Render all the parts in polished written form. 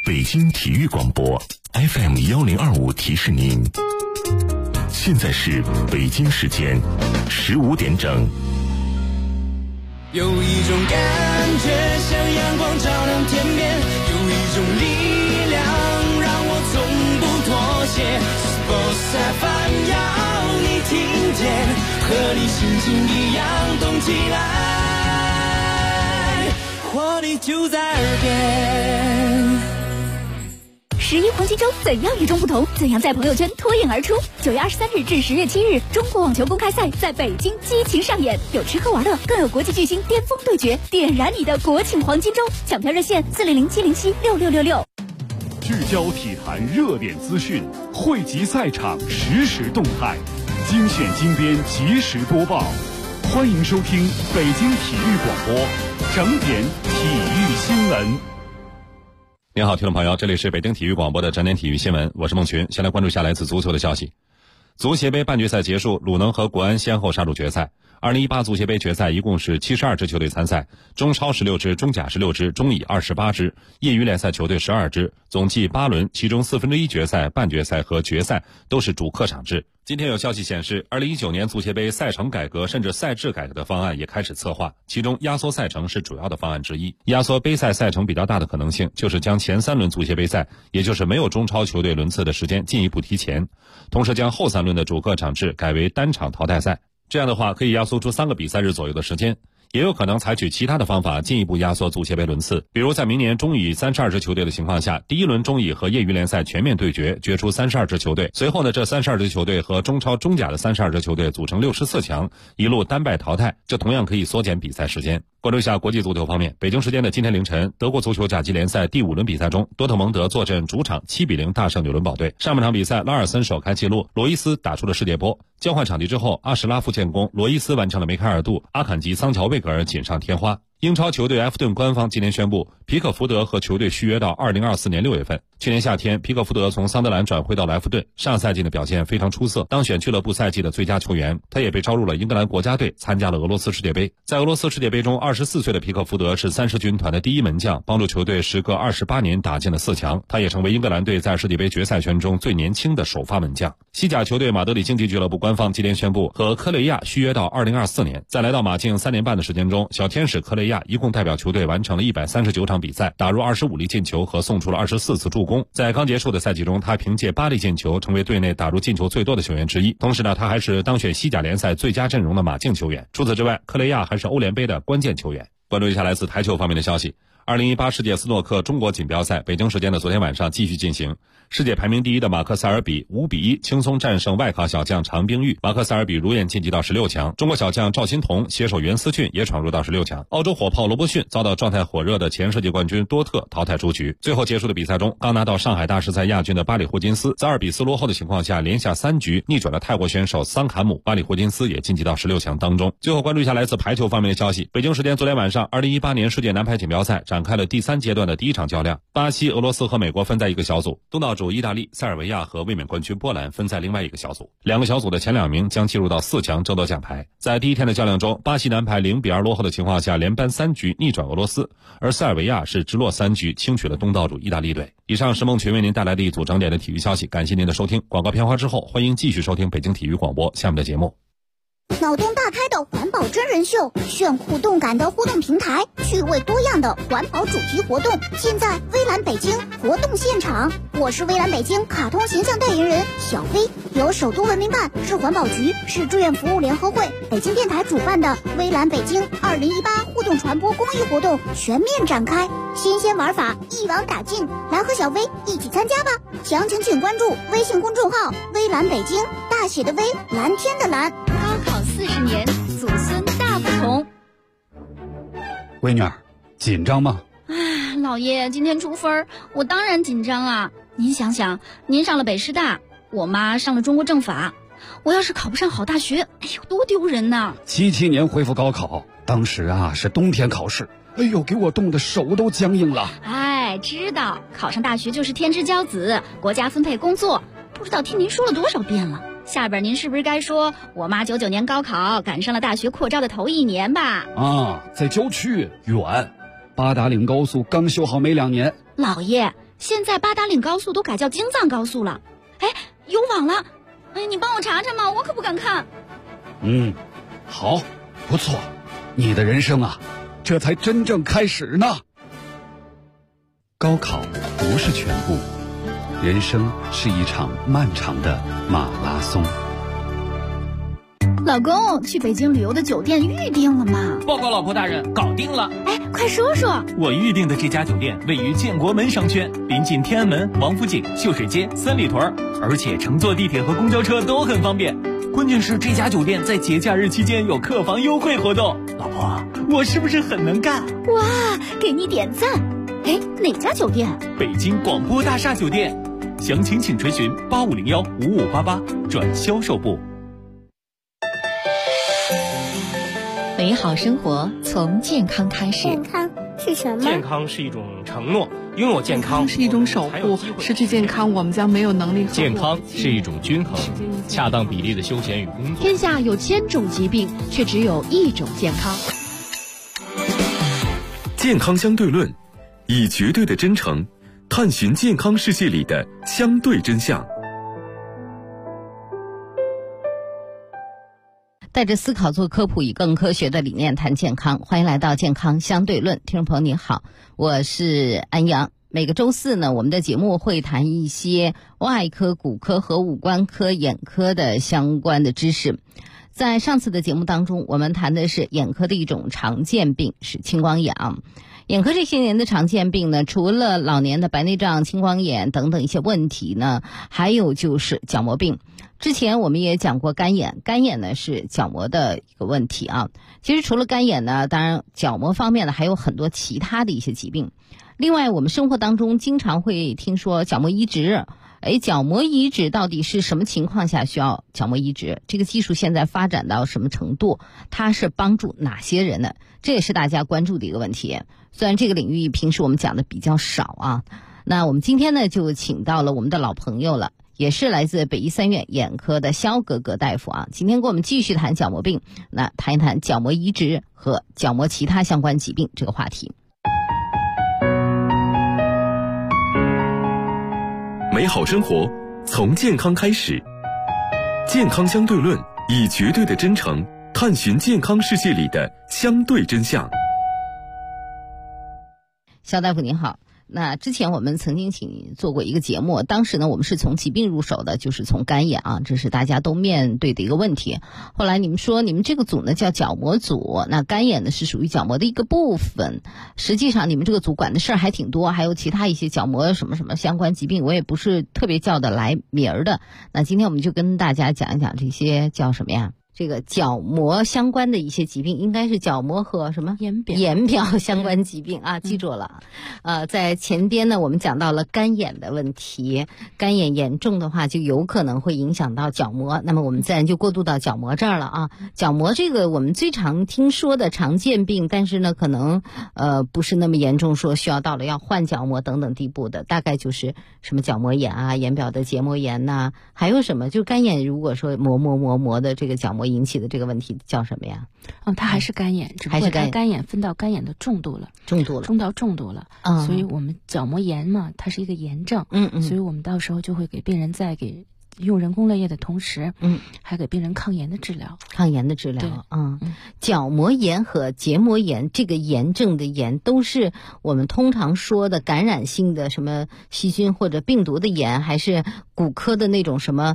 北京体育广播 FM1025提示您，现在是北京时间15点整。 有一种感觉像阳光照亮天边，有一种力量让我从不妥协。Sports FM 要你听见，和你心情一样动起来，活力就在耳边。 11黄金周怎样与众不同？怎样在朋友圈脱颖而出？9月23日至10月7日，中国网球公开赛在北京激情上演，有吃喝玩乐，更有国际巨星巅峰对决，点燃你的国庆黄金周！抢票热线400-707-6666。 聚焦体坛热点资讯，汇集赛场实时动态，精选精编及时播报。欢迎收听北京体育广播整点体育新闻。 您好，听众朋友，这里是北京体育广播的整点体育新闻，我是孟群。先来关注一下来自足球的消息。足协杯半决赛结束，鲁能和国安先后杀入决赛。2018足协杯决赛一共是72支球队参赛，中超16支，中甲16支，中乙28支，业余联赛球队12支，总计8轮，其中1/4决赛、半决赛和决赛都是主客场制。今天有消息显示，2019年足协杯赛程改革甚至赛制改革的方案也开始策划，其中压缩赛程是主要的方案之一。压缩杯赛赛程比较大的可能性就是将前3轮足协杯赛，也就是没有中超球队轮次的时间进一步提前，同时将后3轮的主客场制改为单场淘汰赛。这样的话可以压缩出3个比赛日左右的时间，也有可能采取其他的方法进一步压缩足协杯轮次，比如在明年中乙32支球队的情况下，第一轮中乙和业余联赛全面对决，决出32支球队，随后呢这32支球队和中超中甲的32支球队组成64强，一路单败淘汰，这同样可以缩减比赛时间。关注一下国际足球方面，北京时间的今天凌晨，德国足球甲级联赛第5轮比赛中，多特蒙德坐镇主场7-0大胜纽伦堡队。上半场比赛，拉尔森首开纪录，罗伊斯打出了世界波。交换场地之后，阿什拉夫建功，罗伊斯完成了梅开二度，阿坎吉、桑乔贝格尔锦上添花。英超球队埃弗顿官方今天宣布，皮克福德和球队续约到2024年6月份。去年夏天，皮克福德从桑德兰转会到莱弗顿，上赛季的表现非常出色，当选俱乐部赛季的最佳球员。他也被招入了英格兰国家队，参加了俄罗斯世界杯。在俄罗斯世界杯中，24岁的皮克福德是30军团的第一门将，帮助球队时隔28年打进了4强。他也成为英格兰队在世界杯决赛圈中最年轻的首发门将。西甲球队马德里竞技俱乐部官方今天宣布，和科雷亚续约到2024年。在来到马竞3年半的时间中，小天使科雷亚一共代表球队完成了139场比赛，打入25粒进球和送出了24次助攻。在刚结束的赛季中，他凭借8粒进球成为队内打入进球最多的球员之一。同时呢，他还是当选西甲联赛最佳阵容的马竞球员。除此之外，科雷亚还是欧联杯的关键球员。关注一下来自台球方面的消息。2018世界斯诺克中国锦标赛北京时间的昨天晚上继续进行，世界排名第一的马克塞尔比5-1轻松战胜外卡小将常冰玉，马克塞尔比如愿晋级到16强。中国小将赵欣彤携手袁思俊也闯入到16强。澳洲火炮罗伯逊遭到状态火热的前世界冠军多特淘汰出局。最后结束的比赛中，刚拿到上海大师赛亚军的巴里霍金斯在2比4落后的情况下，连下3局逆转了泰国选手桑坎姆，巴里霍金斯也晋级到16强当中。最后关注一下来自排球方面的消息。北京时间昨天晚上，2018年世界男排锦标赛展开了第3阶段的第1场较量，巴西、俄罗斯和美国分在一个小组，东道主意大利、塞尔维亚和卫冕冠军波兰分在另外一个小组。2个小组的前2名将进入到4强争夺奖牌。在第1天的较量中，巴西男排0比2落后的情况下，连扳3局逆转俄罗斯，而塞尔维亚是直落3局轻取了东道主意大利队。以上是孟群为您带来的一组整点的体育消息，感谢您的收听。广告片花之后，欢迎继续收听北京体育广播下面的节目。 脑洞大开的环保真人秀，炫酷动感的互动平台，趣味多样的环保主题活动，现在微蓝北京活动现场。我是微蓝北京卡通形象代言人小飞，由首都文明办、市环保局、市志愿服务联合会、北京电台主办的微蓝北京2018互动传播公益活动全面展开，新鲜玩法一网打尽，来和小飞一起参加吧！详情请关注微信公众号微蓝北京，大写的微，蓝天的蓝。 高考40年，祖孙大不同。 闺女儿，紧张吗？ 老爷，今天出分，我当然紧张啊！您想想，您上了北师大，我妈上了中国政法，我要是考不上好大学，哎呦，多丢人呐 ！77年恢复高考，当时啊是冬天考试，哎呦，给我冻得手都僵硬了。 哎，知道考上大学就是天之骄子，国家分配工作，不知道听您说了多少遍了。下边您是不是该说我妈99年高考赶上了大学扩招的头1年吧？ 啊，在郊区远，八达岭高速刚修好没2年。 老爷， 现在八达岭高速都改叫京藏高速了。哎，有网了。哎，你帮我查查嘛，我可不敢看。 好，不错，你的人生啊，这才真正开始呢。高考不是全部，人生是一场漫长的马拉松。 老公，去北京旅游的酒店预定了吗？ 报告老婆大人，搞定了。 哎，快说说。 我预定的这家酒店位于建国门商圈，临近天安门、王府井、秀水街、三里屯，而且乘坐地铁和公交车都很方便。关键是这家酒店在节假日期间有客房优惠活动。老婆，我是不是很能干？ 哇，给你点赞。哎，哪家酒店？ 北京广播大厦酒店，详情请垂询8501-5588转销售部。 美好生活从健康开始。 健康是什么？ 健康是一种承诺，拥有健康是一种守护，失去健康我们将没有能力。 健康是一种均衡，恰当比例的休闲与工作。 天下有1000种疾病，却只有1种健康。 健康相对论，以绝对的真诚探寻健康世界里的相对真相。 带着思考做科普，以更科学的理念谈健康。欢迎来到健康相对论，听众朋友你好，我是安阳。每个周四呢，我们的节目会谈一些外科、骨科和五官科、眼科的相关的知识。在上次的节目当中，我们谈的是眼科的一种常见病，是青光眼。眼科这些年的常见病呢，除了老年的白内障、青光眼等等一些问题呢，还有就是角膜病。之前我们也讲过干眼，干眼呢是角膜的一个问题啊。其实除了干眼呢，当然角膜方面呢还有很多其他的一些疾病。另外我们生活当中经常会听说角膜移植，角膜移植到底是什么情况下需要角膜移植？这个技术现在发展到什么程度？它是帮助哪些人呢？这也是大家关注的一个问题。虽然这个领域平时我们讲的比较少啊，那我们今天呢就请到了我们的老朋友了，也是来自北医三院眼科的肖格格大夫啊。今天跟我们继续谈角膜病，那谈一谈角膜移植和角膜其他相关疾病这个话题。 美好生活从健康开始，健康相对论，以绝对的真诚探寻健康世界里的相对真相。 肖大夫您好，那之前我们曾经请您做过一个节目，当时呢我们是从疾病入手的，就是从干眼啊，这是大家都面对的一个问题。后来你们说你们这个组呢叫角膜组，那干眼呢是属于角膜的一个部分。实际上你们这个组管的事儿还挺多，还有其他一些角膜什么什么相关疾病，我也不是特别叫得来名儿的。那今天我们就跟大家讲一讲这些叫什么呀？这个角膜相关的一些疾病，应该是角膜和什么眼表相关疾病啊，记住了。在前边呢我们讲到了干眼的问题，干眼严重的话就有可能会影响到角膜，那么我们自然就过渡到角膜这儿了啊。角膜这个我们最常听说的常见病，但是呢可能不是那么严重，说需要到了要换角膜等等地步的，大概就是什么角膜炎啊、眼表的结膜炎呐，还有什么就干眼，如果说磨的这个角膜引起的这个问题叫什么呀？ 它还是干眼，只不过它干眼分到干眼的重度了，重到重度了。所以我们角膜炎嘛，它是一个炎症，所以我们到时候就会给病人在用人工泪液的同时，还给病人抗炎的治疗。角膜炎和结膜炎，这个炎症的炎都是我们通常说的感染性的什么细菌或者病毒的炎，还是骨科的那种什么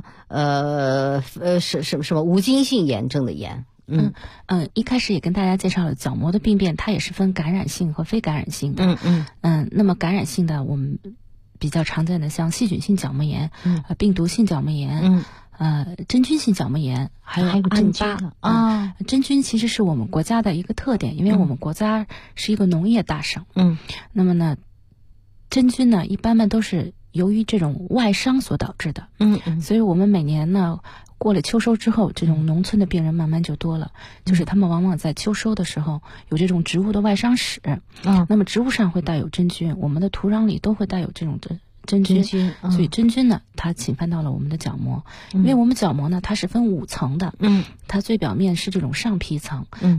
什么无菌性炎症的炎？一开始也跟大家介绍了角膜的病变，它也是分感染性和非感染性的。那么感染性的我们比较常见的像细菌性角膜炎、病毒性角膜炎、真菌性角膜炎，还有真菌啊。真菌其实是我们国家的一个特点，因为我们国家是一个农业大省。那么呢，真菌呢一般都是由于这种外伤所导致的。所以我们每年呢过了秋收之后，这种农村的病人慢慢就多了，就是他们往往在秋收的时候有这种植物的外伤史。那么植物上会带有真菌，我们的土壤里都会带有这种真菌，所以真菌呢它侵犯到了我们的角膜。因为我们角膜呢它是分5层的，它最表面是这种上皮层，那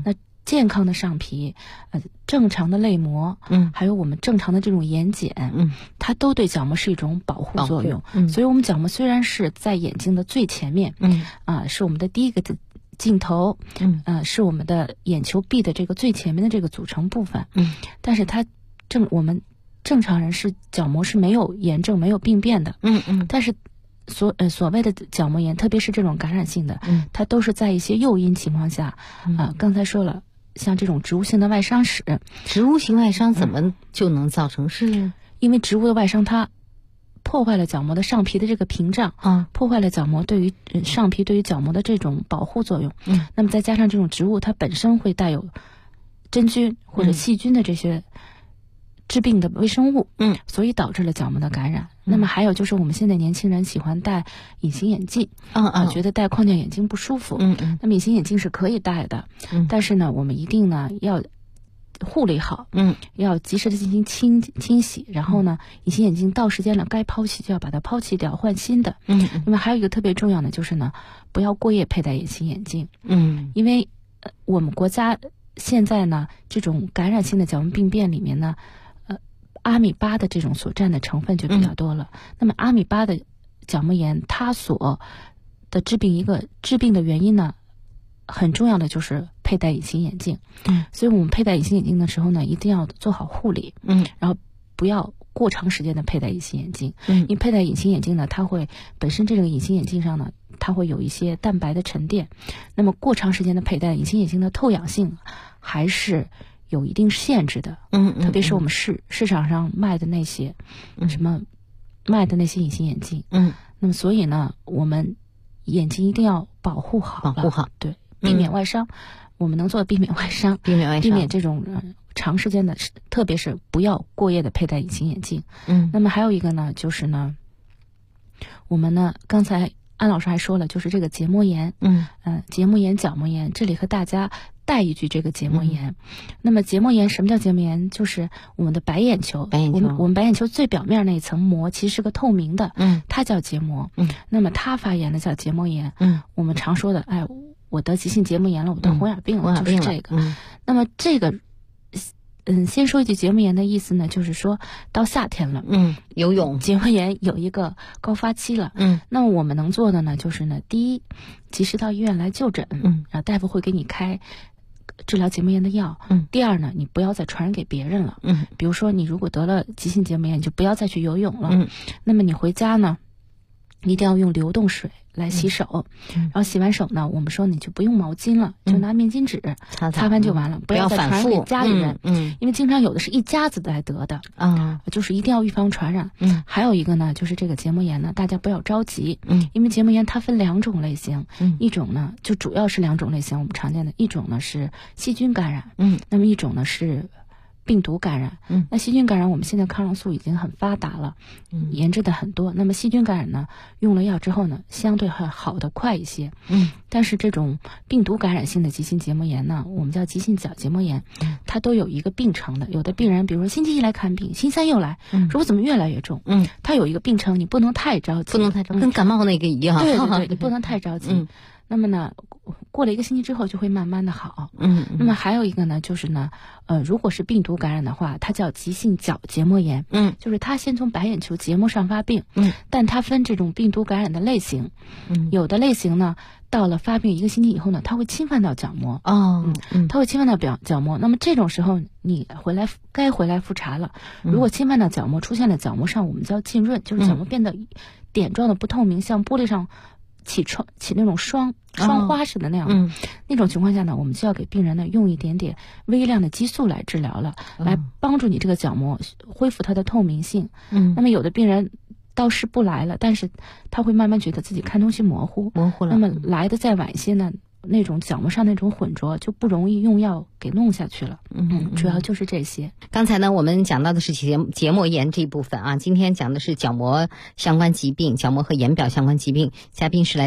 健康的上皮，正常的泪膜，还有我们正常的这种眼睑，它都对角膜是一种保护作用。所以我们角膜虽然是在眼睛的最前面，是我们的第一个镜头，是我们的眼球壁的这个最前面的这个组成部分，但是我们正常人是角膜是没有炎症、没有病变的，但是所谓的角膜炎，特别是这种感染性的，它都是在一些诱因情况下，刚才说了，像这种植物性的外伤史， 植物性外伤怎么就能造成？是因为植物的外伤它破坏了角膜的上皮的这个屏障，破坏了角膜对于上皮对于角膜的这种保护作用。那么再加上这种植物它本身会带有真菌或者细菌的这些致病的微生物，所以导致了角膜的感染。那么还有就是我们现在年轻人喜欢戴隐形眼镜，觉得戴框架眼镜不舒服，那么隐形眼镜是可以戴的，但是呢，我们一定呢要护理好，要及时的进行清洗，然后呢，隐形眼镜到时间了该抛弃就要把它抛弃掉，换新的。那么还有一个特别重要的就是呢，不要过夜佩戴隐形眼镜，因为我们国家现在呢，这种感染性的角膜病变里面呢，阿米巴的这种所占的成分就比较多了。那么阿米巴的角膜炎，它所的致病的原因呢，很重要的就是佩戴隐形眼镜。所以我们佩戴隐形眼镜的时候呢，一定要做好护理，然后不要过长时间的佩戴隐形眼镜。因为佩戴隐形眼镜呢，它会本身这个隐形眼镜上呢，它会有一些蛋白的沉淀，那么过长时间的佩戴隐形眼镜的透氧性还是有一定限制的。特别是我们市场上卖的那些卖的那些隐形眼镜，那么所以呢，我们眼睛一定要保护好，对，避免外伤。我们能做的避免外伤，避免这种长时间的，特别是不要过夜的佩戴隐形眼镜。那么还有一个呢，就是呢，我们呢刚才安老师还说了，就是这个结膜炎，结膜炎、角膜炎，这里和大家带一句这个结膜炎。那么结膜炎，什么叫结膜炎？就是我们的白眼球，我们白眼球最表面那一层膜其实是个透明的，它叫结膜。那么它发炎的叫结膜炎。我们常说的，我得急性结膜炎了，我得红眼病了，就是这个。那么这个，先说一句结膜炎的意思呢，就是说到夏天了， 游泳结膜炎有一个高发期了，那么我们能做的呢，就是呢，第一，及时到医院来就诊，然后大夫会给你开治疗结膜炎的药。第二呢，你不要再传染给别人了。比如说你如果得了急性结膜炎，你就不要再去游泳了。那么你回家呢，一定要用流动水来洗手，然后洗完手呢，我们说你就不用毛巾了，就拿面巾纸擦完就完了，不要再传染给家里人。因为经常有的是一家子来得的，就是一定要预防传染。还有一个呢，就是这个结膜炎呢，大家不要着急，因为结膜炎它分两种类型，一种呢就主要是两种类型，我们常见的一种呢是细菌感染，那么一种呢是病毒感染。那细菌感染我们现在抗生素已经很发达了，研制的很多。那么细菌感染呢，用了药之后呢，相对还好的快一些。但是这种病毒感染性的急性结膜炎呢，我们叫急性角结膜炎，它都有一个病程的。有的病人比如说星期一来看病，星期三又来，说我怎么越来越重？它有一个病程，你不能太着急， 跟感冒那个一样。 对，你不能太着急。那么呢，过了1个星期之后就会慢慢的好。那么还有一个呢，就是呢，如果是病毒感染的话，它叫急性角结膜炎。就是它先从白眼球结膜上发病。但它分这种病毒感染的类型。有的类型呢，到了发病1个星期以后呢，它会侵犯到角膜。它会侵犯到角膜。那么这种时候你该回来复查了。如果侵犯到角膜，出现了角膜上我们叫浸润，就是角膜变得点状的不透明，像玻璃上起那种双花似的那样。那种情况下呢，我们就要给病人呢用一点点微量的激素来治疗了，来帮助你这个角膜恢复它的透明性。那么有的病人倒是不来了，但是他会慢慢觉得自己看东西模糊了。那么来的再晚一些呢，那种角膜上那种混浊就不容易用药给弄下去了。主要就是这些。 刚才呢，我们讲到的是结膜炎这一部分啊，今天讲的是角膜相关疾病，角膜和眼表相关疾病。嘉宾是来自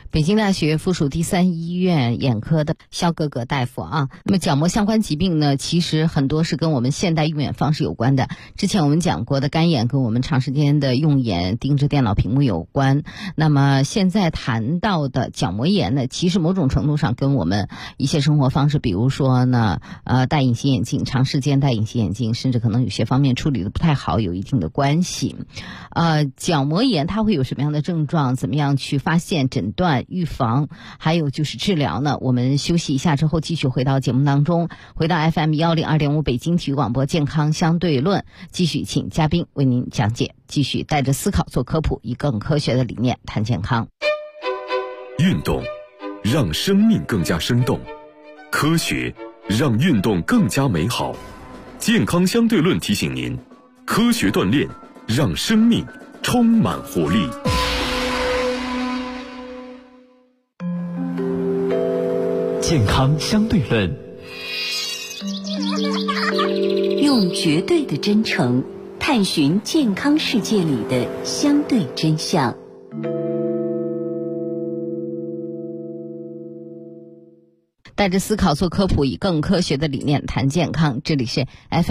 北京大学附属第三医院眼科的肖格格大夫啊。那么角膜相关疾病呢，其实很多是跟我们现代用眼方式有关的。之前我们讲过的干眼跟我们长时间的用眼盯着电脑屏幕有关。那么现在谈到的角膜炎呢，其实某种程度上跟我们一些生活方式，比如说呢戴隐形眼镜，长时间戴隐形眼镜，甚至可能有些方面处理的不太好，有一定的关系。角膜炎它会有什么样的症状？怎么样去发现、诊断、预防？还有就是治疗呢？我们休息一下之后，继续回到节目当中，回到 FM102.5 北京体育广播健康相对论，继续请嘉宾为您讲解，继续带着思考做科普，以更科学的理念谈健康。 运动让生命更加生动，科学让运动更加美好。健康相对论提醒您，科学锻炼让生命充满活力。 健康相对论， 用绝对的真诚探寻健康世界里的相对真相。 带着思考做科普，以更科学的理念谈健康。这里是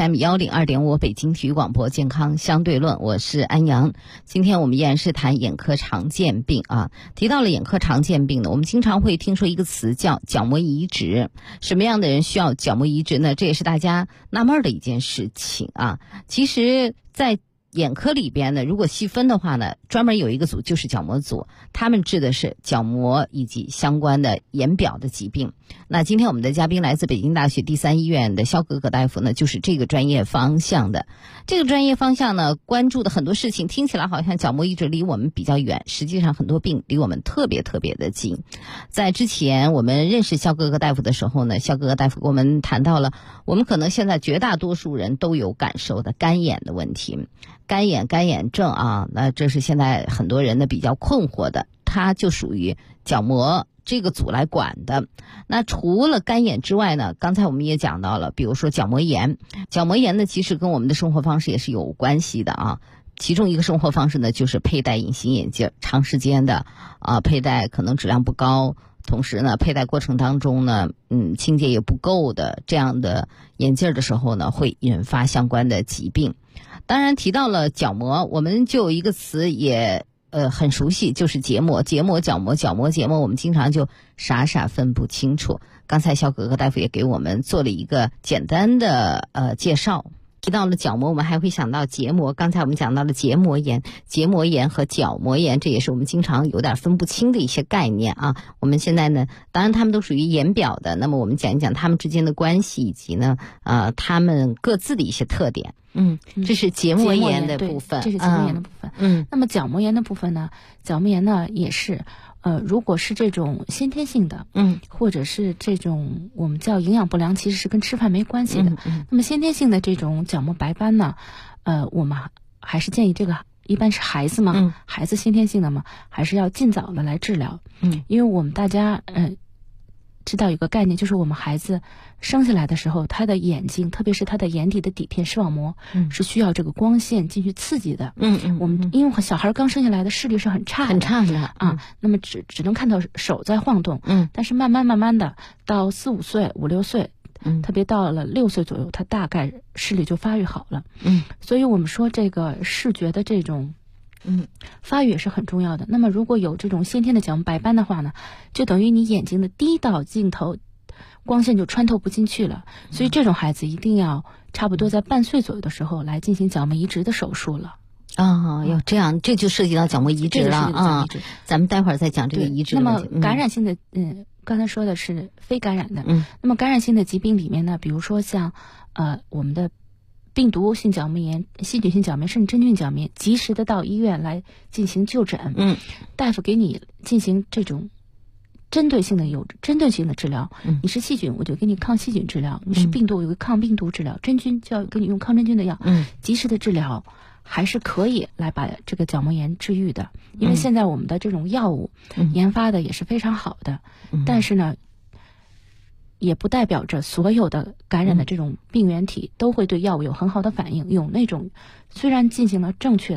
FM102.5 北京体育广播健康相对论，我是安阳。今天我们依然是谈眼科常见病啊。提到了眼科常见病呢，我们经常会听说一个词叫角膜移植。什么样的人需要角膜移植呢？这也是大家纳闷的一件事情啊。其实在眼科里边呢，如果细分的话呢，专门有一个组就是角膜组，他们治的是角膜以及相关的眼表的疾病。那今天我们的嘉宾来自北京大学第三医院的肖格格大夫呢，就是这个专业方向的。这个专业方向呢，关注的很多事情听起来好像角膜移植离我们比较远，实际上很多病离我们特别特别的近。在之前我们认识肖格格大夫的时候呢，肖格格大夫给我们谈到了我们可能现在绝大多数人都有感受的干眼的问题。干眼症啊，那这是现在很多人呢比较困惑的，它就属于角膜这个组来管的。那除了干眼之外呢，刚才我们也讲到了，比如说角膜炎。角膜炎呢，其实跟我们的生活方式也是有关系的啊。其中一个生活方式呢，就是佩戴隐形眼镜，长时间的佩戴可能质量不高，同时呢，佩戴过程当中呢，清洁也不够的这样的眼镜的时候呢，会引发相关的疾病。当然提到了角膜，我们就有一个词也很熟悉，就是结膜。角膜、结膜，我们经常就傻分不清楚。刚才肖格格大夫也给我们做了一个简单的介绍。提到了角膜，我们还会想到结膜。刚才我们讲到了结膜炎和角膜炎，这也是我们经常有点分不清的一些概念啊。我们现在呢，当然他们都属于眼表的，那么我们讲一讲他们之间的关系，以及呢他们各自的一些特点。这是结膜炎的部分， 这是结膜炎的部分。那么角膜炎的部分呢？角膜炎呢也是，如果是这种先天性的，或者是这种我们叫营养不良，其实是跟吃饭没关系的。那么先天性的这种角膜白斑呢，我们还是建议这个一般是孩子嘛，孩子先天性的嘛，还是要尽早的来治疗。因为我们大家知道有个概念，就是我们孩子生下来的时候，他的眼睛，特别是他的眼底的底片视网膜，是需要这个光线进去刺激的。我们因为小孩刚生下来的视力是很差的啊，那么只能看到手在晃动。但是慢慢的到4、5岁、5、6岁，特别到了6岁左右，他大概视力就发育好了。所以我们说这个视觉的这种发育也是很重要的。那么如果有这种先天的角膜白斑的话呢，就等于你眼睛的第一道镜头光线就穿透不进去了，所以这种孩子一定要差不多在半岁左右的时候来进行角膜移植的手术了。 要这样，这就涉及到角膜移植了啊。咱们待会儿再讲这个移植的问题。 那么感染性的，刚才说的是非感染的。那么感染性的疾病里面呢，比如说像我们的病毒性角膜炎、细菌性角膜炎甚至真菌角膜炎，及时的到医院来进行就诊。大夫给你进行这种针对性的治疗。你是细菌，我就给你抗细菌治疗；你是病毒，有个抗病毒治疗；真菌就要给你用抗真菌的药。及时的治疗还是可以来把这个角膜炎治愈的。因为现在我们的这种药物研发的也是非常好的，但是呢，也不代表着所有的感染的这种病原体都会对药物有很好的反应。有那种虽然进行了正确的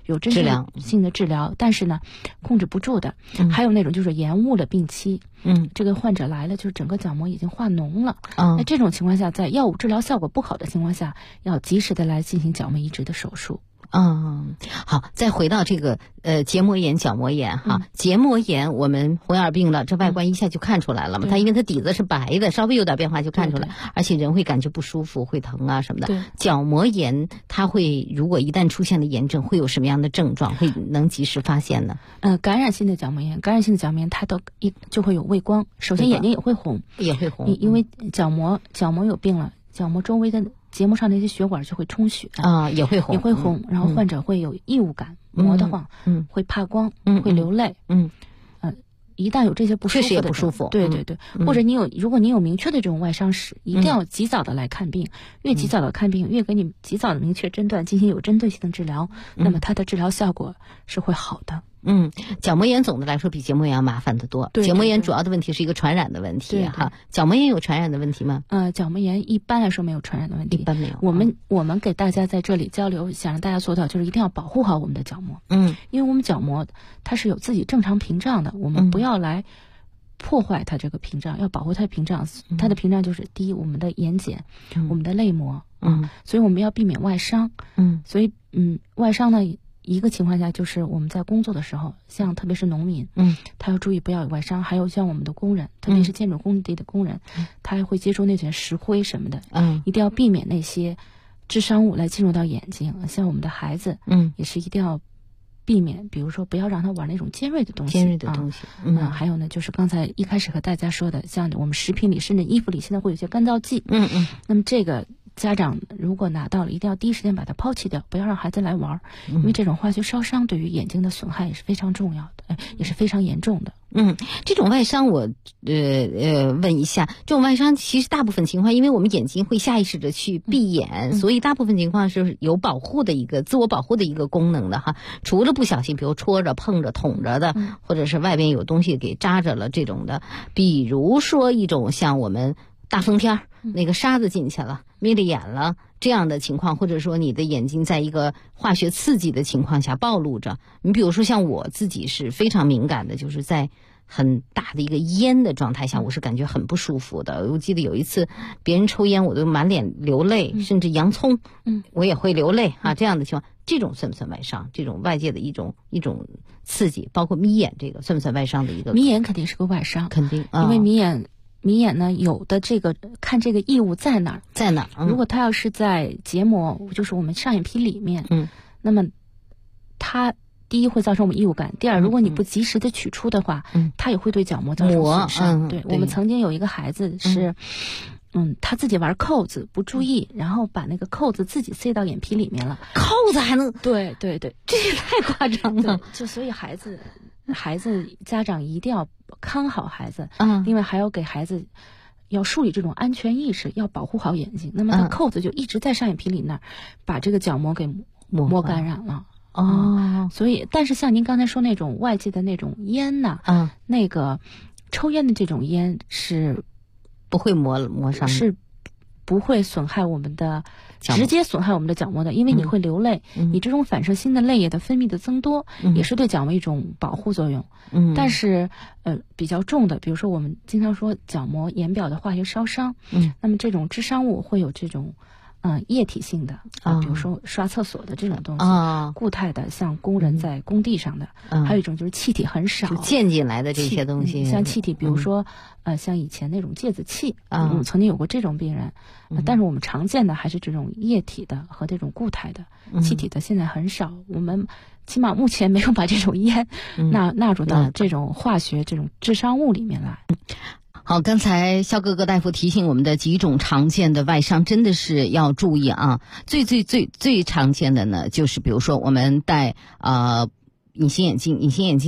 有针对性的治疗，但是呢控制不住的，还有那种就是延误了病期，这个患者来了就是整个角膜已经化脓了，那这种情况下，在药物治疗效果不好的情况下，要及时的来进行角膜移植的手术。 好，再回到这个结膜炎、角膜炎哈。结膜炎我们红眼病了，这外观一下就看出来了嘛，它因为它底子是白的，稍微有点变化就看出来，而且人会感觉不舒服，会疼啊什么的。角膜炎它会如果一旦出现了炎症，会有什么样的症状，会能及时发现呢？ 感染性的角膜炎，它都就会有畏光，首先眼睛也会红，因为角膜有病了，角膜周围的结膜上的一些血管就会充血也会红， 然后患者会有异物感，磨得慌，会怕光，会流泪，一旦有这些不舒服的， 确实也不舒服， 对，或者如果你有明确的这种外伤史，一定要及早的来看病，越及早的看病，越给你及早的明确诊断，进行有针对性的治疗，那么它的治疗效果是会好的。 角膜炎总的来说比结膜炎要麻烦得多。结膜炎主要的问题是一个传染的问题哈。角膜炎有传染的问题吗？ 角膜炎一般来说没有传染的问题， 一般没有。 我们给大家在这里交流，想让大家做到就是一定要保护好我们的角膜。因为我们角膜它是有自己正常屏障的，我们不要来破坏它这个屏障，要保护它的屏障。它的屏障就是第一，我们的眼睑，我们的泪膜，所以我们要避免外伤。所以外伤呢，一个情况下就是我们在工作的时候，像特别是农民，他要注意不要有外伤。还有像我们的工人，特别是建筑工地的工人，他还会接触那些石灰什么的，一定要避免那些致伤物来进入到眼睛。像我们的孩子，也是一定要避免，比如说不要让他玩那种尖锐的东西。还有呢，就是刚才一开始和大家说的，像我们食品里甚至衣服里现在会有些干燥剂，那么这个家长如果拿到了，一定要第一时间把它抛弃掉，不要让孩子来玩，因为这种化学烧伤对于眼睛的损害也是非常重要的，也是非常严重的。 这种外伤我问一下，这种外伤其实大部分情况，因为我们眼睛会下意识的去闭眼，所以大部分情况是有保护的一个自我保护的一个功能的哈。除了不小心，比如戳着、碰着、捅着的，或者是外边有东西给扎着了这种的，比如说一种像我们大风天那个沙子进去了，眯着眼了这样的情况，或者说你的眼睛在一个化学刺激的情况下暴露着。你比如说像我自己是非常敏感的，就是在很大的一个烟的状态下，我是感觉很不舒服的。我记得有一次别人抽烟，我都满脸流泪，甚至洋葱我也会流泪这样的情况，这种算不算外伤？这种外界的一种刺激，包括眯眼，这个算不算外伤的一个？ 眯眼肯定是个外伤， 肯定， 因为眯眼呢，有的这个看这个异物在哪儿，如果它要是在结膜，就是我们上眼皮里面，那么它第一会造成我们异物感，第二，如果你不及时的取出的话，它也会对角膜造成损伤。对，我们曾经有一个孩子是，他自己玩扣子不注意，然后把那个扣子自己塞到眼皮里面了。 扣子还能？ 对，这也太夸张了。 就所以孩子家长一定要看好孩子，另外还要给孩子要树立这种安全意识，要保护好眼睛。那么他扣子就一直在上眼皮里那儿，把这个角膜给膜感染了。所以但是像您刚才说那种外界的那种烟呐，那个抽烟的这种烟是不会磨伤的， 是不会损害我们的直接损害我们的角膜的，因为你会流泪，你这种反射性的泪液的分泌的增多，也是对角膜一种保护作用。但是比较重的，比如说我们经常说角膜眼表的化学烧伤，那么这种致伤物会有这种液体性的，比如说刷厕所的这种东西，固态的，像工人在工地上的，还有一种就是气体很少溅进来的这些东西， 像气体，比如说像以前那种芥子气，我们曾经有过这种病人，但是我们常见的还是这种液体的和这种固态的，气体的现在很少，我们起码目前没有把这种烟纳入到这种化学这种致伤物里面来。 好，刚才肖哥哥大夫提醒我们的几种常见的外伤真的是要注意啊。最常见的呢，就是比如说我们戴隐形眼镜，隐形眼镜呢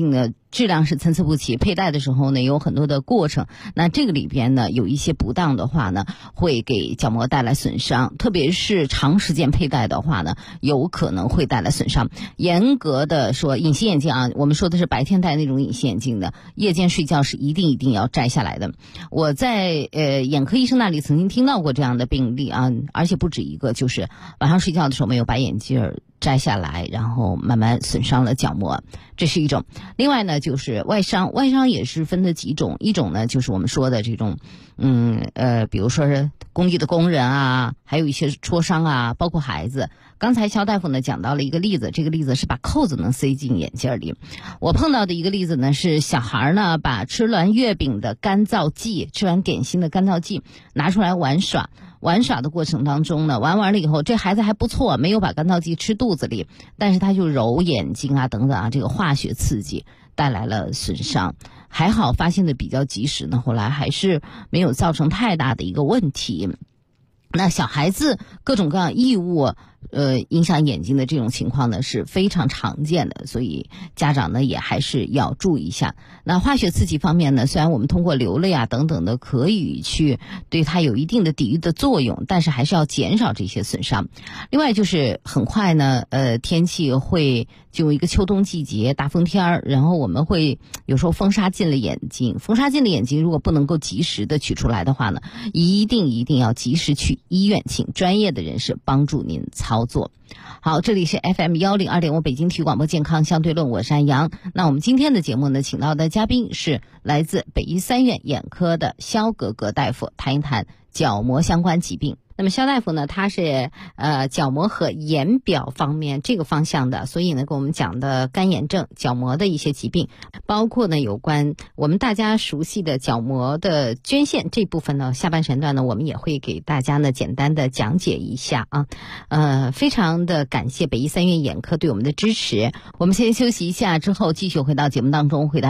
质量是参差不齐，佩戴的时候呢有很多的过程，那这个里边呢有一些不当的话呢，会给角膜带来损伤，特别是长时间佩戴的话呢，有可能会带来损伤。严格的说，隐形眼镜啊，我们说的是白天戴那种隐形眼镜的，夜间睡觉是一定要摘下来的。我在眼科医生那里曾经听到过这样的病例啊，而且不止一个，就是晚上睡觉的时候没有把眼镜摘下来，然后慢慢损伤了角膜，这是一种。另外呢就是外伤，外伤也是分的几种，一种呢就是我们说的这种比如说是工地的工人啊，还有一些戳伤啊，包括孩子。刚才肖大夫呢讲到了一个例子，这个例子是把扣子能塞进眼镜里。我碰到的一个例子呢是小孩呢把吃完月饼的干燥剂，吃完点心的干燥剂拿出来玩耍的过程当中呢，玩完了以后，这孩子还不错，没有把干燥剂吃肚子里，但是他就揉眼睛啊等等啊，这个化学刺激带来了损伤。还好发现的比较及时呢，后来还是没有造成太大的一个问题。那小孩子各种各样异物影响眼睛的这种情况呢是非常常见的，所以家长呢也还是要注意一下。那化学刺激方面呢，虽然我们通过流泪啊等等的可以去对它有一定的抵御的作用，但是还是要减少这些损伤。另外就是很快呢天气会进入一个秋冬季节，大风天，然后我们会有时候风沙进了眼睛，如果不能够及时的取出来的话呢，一定要及时去医院，请专业的人士帮助您操作。好，这里是 FM102.5 北京体育广播健康相对论，我是安阳。那我们今天的节目呢，请到的嘉宾是来自北医三院眼科的肖格格大夫，谈一谈角膜相关疾病。那么肖大夫呢，他是角膜和眼表方面这个方向的，所以呢跟我们讲的干眼症、角膜的一些疾病，包括呢有关我们大家熟悉的角膜的捐献这部分呢，下半时段呢我们也会给大家呢简单的讲解一下啊。非常的感谢北医三院眼科对我们的支持。我们先休息一下，之后继续回到节目当中，回到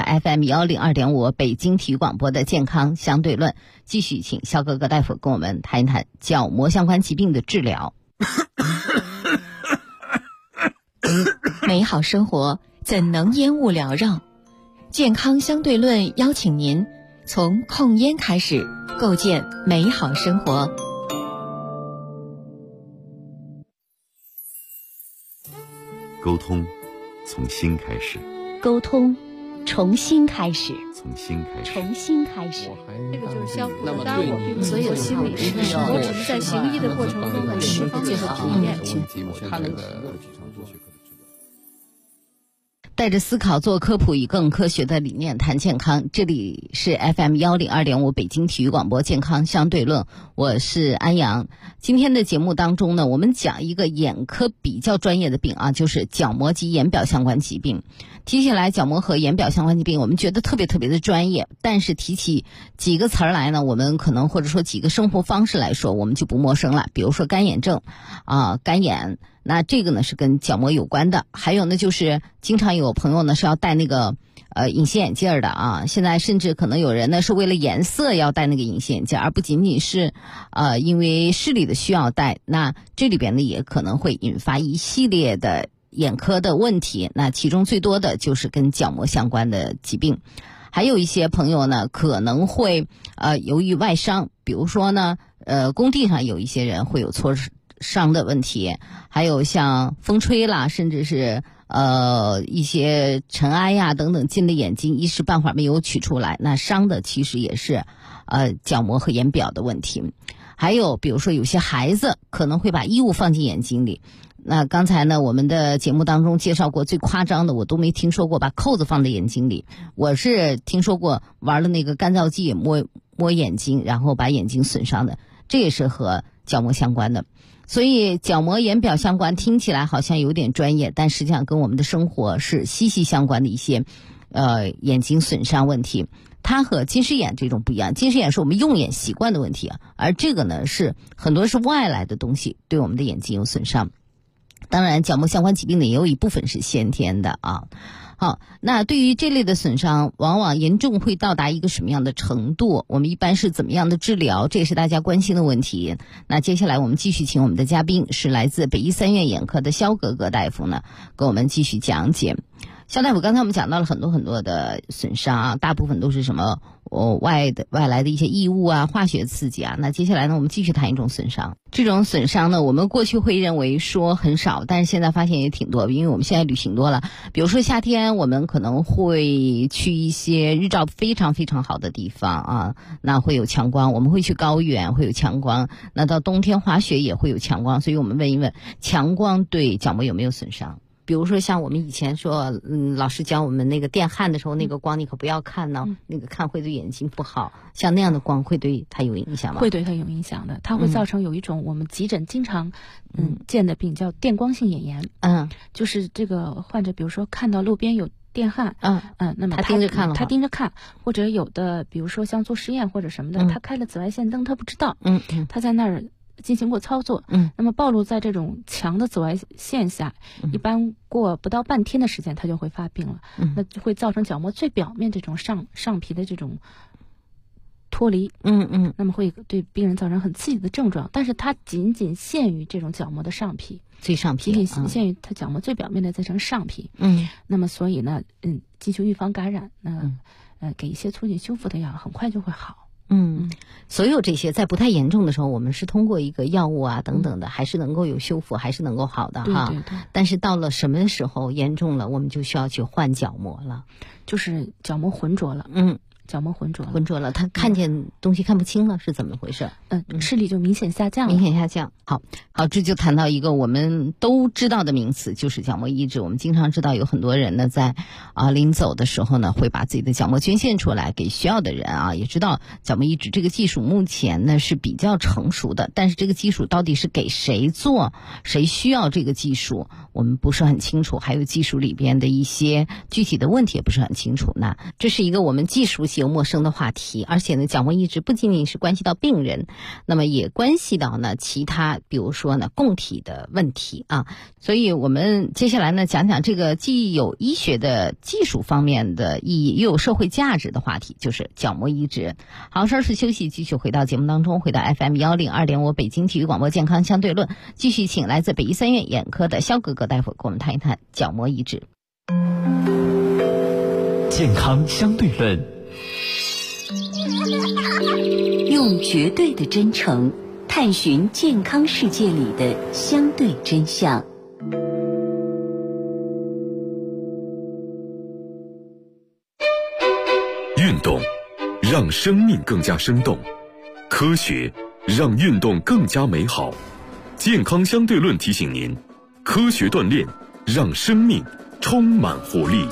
FM102.5 北京体育广播的健康相对论，继续请肖格格大夫跟我们谈一谈角膜相关疾病的治疗。 美好生活怎能烟雾缭绕？健康相对论邀请您从控烟开始，构建美好生活。 沟通从心开始， 沟通重新开始， 从心开始， 重新开始。 这个就是消除的。当然，我并所有心理师，我只是在行医的过程中呢，释放这个体验。 他能带着思考做科普，以更科学的理念谈健康。这里是 FM102.5 北京体育广播健康相对论，我是安阳。今天的节目当中呢，我们讲一个眼科比较专业的病啊，就是角膜及眼表相关疾病。提起来角膜和眼表相关疾病，我们觉得特别的专业，但是提起几个词儿来呢，我们可能或者说几个生活方式来说，我们就不陌生了。比如说干眼症干眼，那这个呢是跟角膜有关的。还有呢就是经常有朋友呢是要戴那个隐形眼镜的啊，现在甚至可能有人呢是为了颜色要戴那个隐形眼镜，而不仅仅是因为视力的需要戴。那这里边呢也可能会引发一系列的眼科的问题，那其中最多的就是跟角膜相关的疾病。还有一些朋友呢可能会由于外伤，比如说呢工地上有一些人会有挫伤的问题，还有像风吹啦，甚至是一些尘埃呀等等进了眼睛，一时半会儿没有取出来，那伤的其实也是角膜和眼表的问题。还有比如说有些孩子可能会把衣物放进眼睛里，那刚才呢我们的节目当中介绍过最夸张的，我都没听说过把扣子放在眼睛里，我是听说过玩了那个干燥剂摸眼睛然后把眼睛损伤的，这也是和角膜相关的。所以角膜眼表相关听起来好像有点专业，但实际上跟我们的生活是息息相关的一些眼睛损伤问题。它和近视眼这种不一样，近视眼是我们用眼习惯的问题啊，而这个呢是很多是外来的东西对我们的眼睛有损伤。当然角膜相关疾病呢也有一部分是先天的啊。好，那对于这类的损伤往往严重会到达一个什么样的程度，我们一般是怎么样的治疗，这也是大家关心的问题。那接下来我们继续请我们的嘉宾是来自北医三院眼科的肖格格大夫呢，给我们继续讲解。 肖大夫，刚才我们讲到了很多的损伤啊，大部分都是什么外来的一些异物啊、化学刺激啊。那接下来呢，我们继续谈一种损伤。这种损伤呢，我们过去会认为说很少，但是现在发现也挺多，因为我们现在旅行多了。比如说夏天，我们可能会去一些日照非常非常好的地方啊，那会有强光。我们会去高原，会有强光。那到冬天滑雪也会有强光，所以我们问一问，强光对角膜有没有损伤？ 比如说像我们以前说，老师教我们那个电焊的时候，那个光你可不要看呢，那个看会对眼睛不好。像那样的光会对它有影响吗？ 会对它有影响的，它会造成有一种我们急诊经常见的病叫电光性眼炎。就是这个患者，比如说看到路边有电焊，那么他盯着看，或者有的比如说像做实验或者什么的，他开了紫外线灯，他不知道，他在那儿进行过操作，那么暴露在这种强的紫外线下，一般过不到半天的时间，它就会发病了，那就会造成角膜最表面这种上皮的这种脱离，那么会对病人造成很刺激的症状，但是它仅仅限于这种角膜的上皮， 最上皮， 仅仅限于它角膜最表面的这层上皮，那么所以呢，继续预防感染，给一些促进修复的药，很快就会好。 所有这些在不太严重的时候，我们是通过一个药物啊等等的，还是能够有修复，还是能够好的哈。 对。 但是到了什么时候严重了，我们就需要去换角膜了， 就是角膜浑浊了。角膜浑浊了， 他看见东西看不清了，是怎么回事？ 视力就明显下降。 好，这就谈到一个我们都知道的名词，就是角膜移植。我们经常知道有很多人呢，在临走的时候呢，会把自己的角膜捐献出来给需要的人啊。也知道角膜移植这个技术目前呢是比较成熟的，但是这个技术到底是给谁做，谁需要这个技术，我们不是很清楚。还有技术里边的一些具体的问题也不是很清楚。那这是一个我们既熟悉又陌生的话题，而且呢，角膜移植不仅仅是关系到病人，那么也关系到呢其他，比如说呢供体的问题啊。所以我们接下来呢讲讲这个既有医学的技术方面的意义，又有社会价值的话题，就是角膜移植。好，稍事休息，继续回到节目当中，回到 FM102.5北京体育广播健康相对论，继续请来自北医三院眼科的肖格格大夫跟我们谈一谈角膜移植。 健康相对论， 用绝对的真诚探寻健康世界里的相对真相。 运动让生命更加生动，科学让运动更加美好。健康相对论提醒您，科学锻炼让生命充满活力。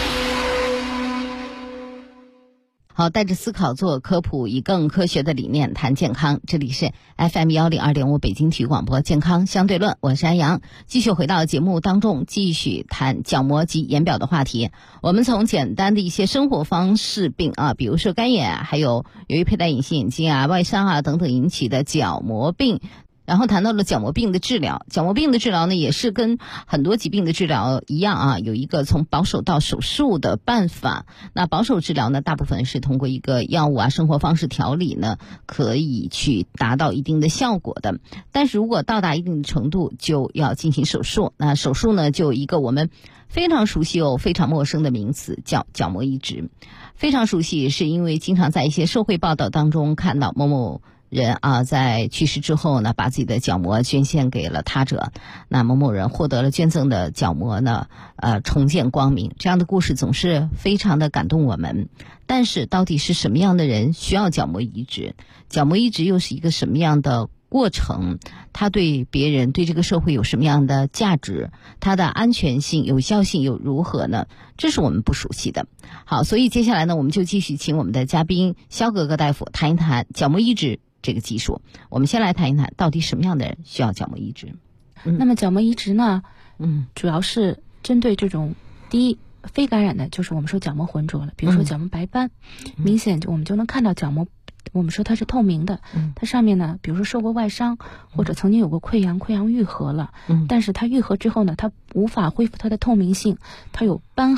好，带着思考做科普，以更科学的理念谈健康。这里是 FM102.5北京体育广播健康相对论，我是安阳。继续回到节目当中，继续谈角膜及眼表的话题。我们从简单的一些生活方式病啊，比如说干眼，还有由于佩戴隐形眼镜啊、外伤啊等等引起的角膜病。然后谈到了角膜病的治疗，角膜病的治疗呢，也是跟很多疾病的治疗一样啊，有一个从保守到手术的办法。那保守治疗呢，大部分是通过一个药物啊、生活方式调理呢，可以去达到一定的效果的。但是如果到达一定的程度，就要进行手术。那手术呢，就有一个我们非常熟悉又非常陌生的名词，叫角膜移植。非常熟悉，是因为经常在一些社会报道当中看到某某人啊，在去世之后呢，把自己的角膜捐献给了他者，那某某人获得了捐赠的角膜呢，重见光明。这样的故事总是非常的感动我们。但是到底是什么样的人需要角膜移植？角膜移植又是一个什么样的过程？它对别人、对这个社会有什么样的价值？它的安全性、有效性又如何呢？这是我们不熟悉的。好，所以接下来呢，我们就继续请我们的嘉宾肖格格大夫谈一谈角膜移植这个技术。我们先来谈一谈，到底什么样的人需要角膜移植？ 那么角膜移植呢，主要是针对这种第一非感染的，就是我们说角膜浑浊了，比如说角膜白斑，明显我们就能看到角膜，我们说它是透明的，它上面呢，比如说受过外伤，或者曾经有过溃疡，溃疡愈合了，但是它愈合之后呢，它无法恢复它的透明性，它有斑痕了，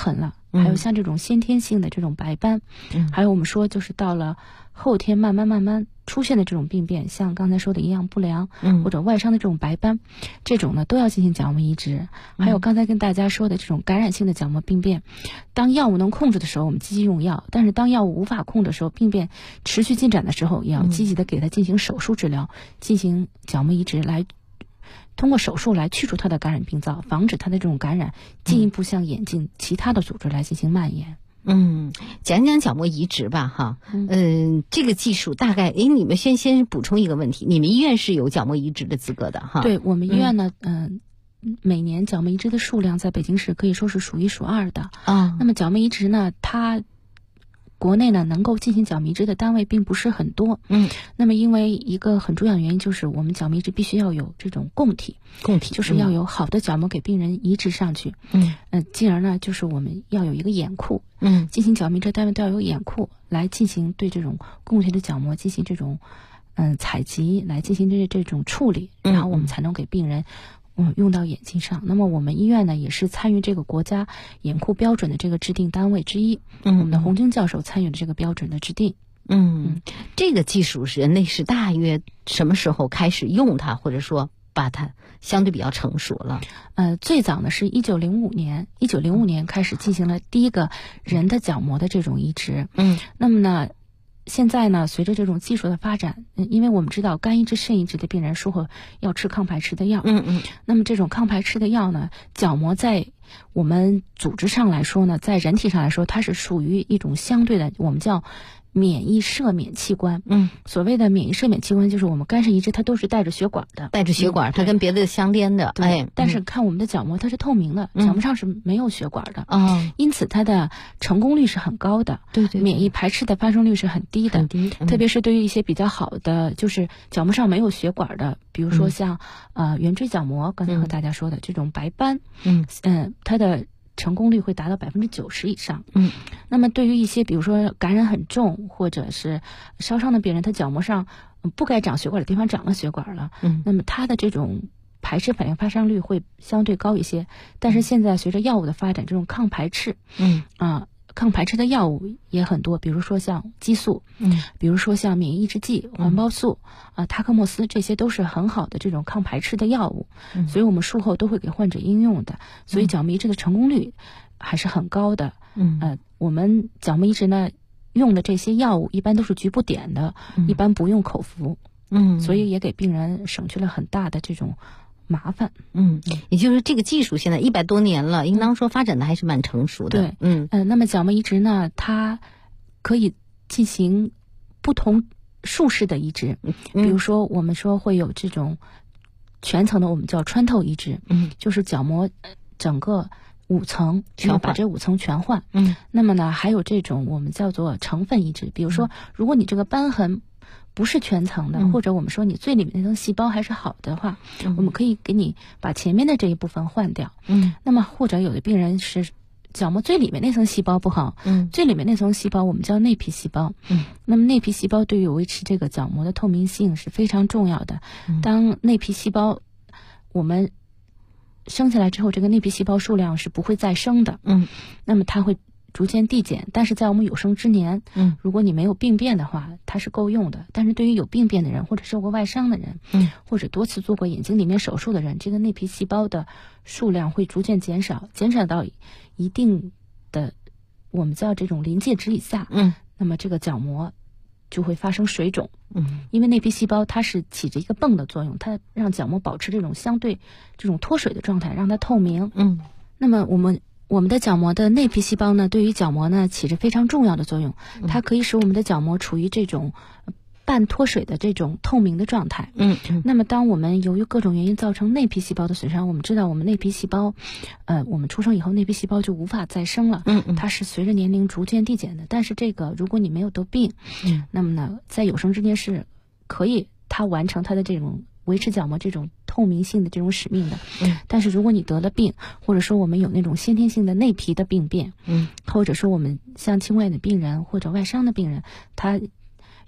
还有像这种先天性的这种白斑，还有我们说就是到了后天慢慢出现的这种病变，像刚才说的营养不良，或者外伤的这种白斑，这种呢都要进行角膜移植。还有刚才跟大家说的这种感染性的角膜病变，当药物能控制的时候，我们积极用药；但是当药物无法控制的时候，病变持续进展的时候，也要积极的给它进行手术治疗，进行角膜移植，来通过手术来去除它的感染病灶，防止它的这种感染进一步向眼睛其他的组织来进行蔓延。 讲讲角膜移植吧，哈，这个技术大概，你们先补充一个问题，你们医院是有角膜移植的资格的哈？ 对，我们医院呢，每年角膜移植的数量在北京市可以说是数一数二的啊。那么角膜移植呢，它国内呢能够进行角膜移植的单位并不是很多，那么因为一个很重要的原因就是我们角膜移植必须要有这种供体就是要有好的角膜给病人移植上去，进而呢就是我们要有一个眼库，进行角膜移植单位都要有眼库来进行对这种供体的角膜进行这种采集，来进行这种处理，然后我们才能给病人用到眼睛上。那么我们医院呢也是参与这个国家眼库标准的这个制定单位之一，我们的洪军教授参与了这个标准的制定。 这个技术人类是大约什么时候开始用它，或者说把它相对比较成熟了？ 最早呢是1905年开始进行了第一个人的角膜的这种移植。那么呢现在呢，随着这种技术的发展，因为我们知道肝移植、肾移植的病人术后要吃抗排斥的药，那么这种抗排斥的药呢，角膜在我们组织上来说呢，在人体上来说，它是属于一种相对的，我们叫免疫赦免器官。所谓的免疫赦免器官就是我们肝肾移植它都是带着血管的， 它跟别的相连的。 但是看我们的角膜它是透明的，角膜上是没有血管的，因此它的成功率是很高的，免疫排斥的发生率是很低的，特别是对于一些比较好的就是角膜上没有血管的，比如说像圆锥角膜，刚才和大家说的这种白斑，它的成功率会达到90%以上。那么对于一些比如说感染很重或者是烧伤的病人，他角膜上不该长血管的地方长了血管了，那么他的这种排斥反应发生率会相对高一些。但是现在随着药物的发展，这种抗排斥抗排斥的药物也很多，比如说像激素，比如说像免疫抑制剂、环孢素、他克莫司，这些都是很好的这种抗排斥的药物，所以我们术后都会给患者应用的，所以角膜移植的成功率还是很高的。我们角膜移植呢用的这些药物一般都是局部点的，一般不用口服，所以也给病人省去了很大的这种麻烦。 也就是这个技术现在100多年了，应当说发展的还是蛮成熟的。 对，那么角膜移植呢，它可以进行不同术式的移植，比如说我们说会有这种全层的，我们叫穿透移植，就是角膜整个5层全把这5层全换。那么呢，还有这种我们叫做成分移植，比如说如果你这个瘢痕不是全层的，或者我们说你最里面那层细胞还是好的话，我们可以给你把前面的这一部分换掉。那么或者有的病人是角膜最里面那层细胞不好，最里面那层细胞我们叫内皮细胞。那么内皮细胞对于维持这个角膜的透明性是非常重要的。当内皮细胞我们生下来之后，这个内皮细胞数量是不会再生的，那么它会逐渐递减。但是在我们有生之年，如果你没有病变的话，它是够用的。但是对于有病变的人，或者受过外伤的人，或者多次做过眼睛里面手术的人，这个内皮细胞的数量会逐渐减少，减少到一定的我们叫这种临界值以下，那么这个角膜就会发生水肿。因为内皮细胞它是起着一个泵的作用，它让角膜保持这种相对这种脱水的状态，让它透明。那么我们的角膜的内皮细胞呢，对于角膜呢起着非常重要的作用，它可以使我们的角膜处于这种半脱水的这种透明的状态。那么当我们由于各种原因造成内皮细胞的损伤，我们知道我们内皮细胞我们出生以后内皮细胞就无法再生了，它是随着年龄逐渐递减的。但是这个如果你没有得病，那么呢在有生之年是可以它完成它的这种维持角膜这种透明性的这种使命的。但是如果你得了病，或者说我们有那种先天性的内皮的病变，或者说我们像轻微的病人或者外伤的病人，他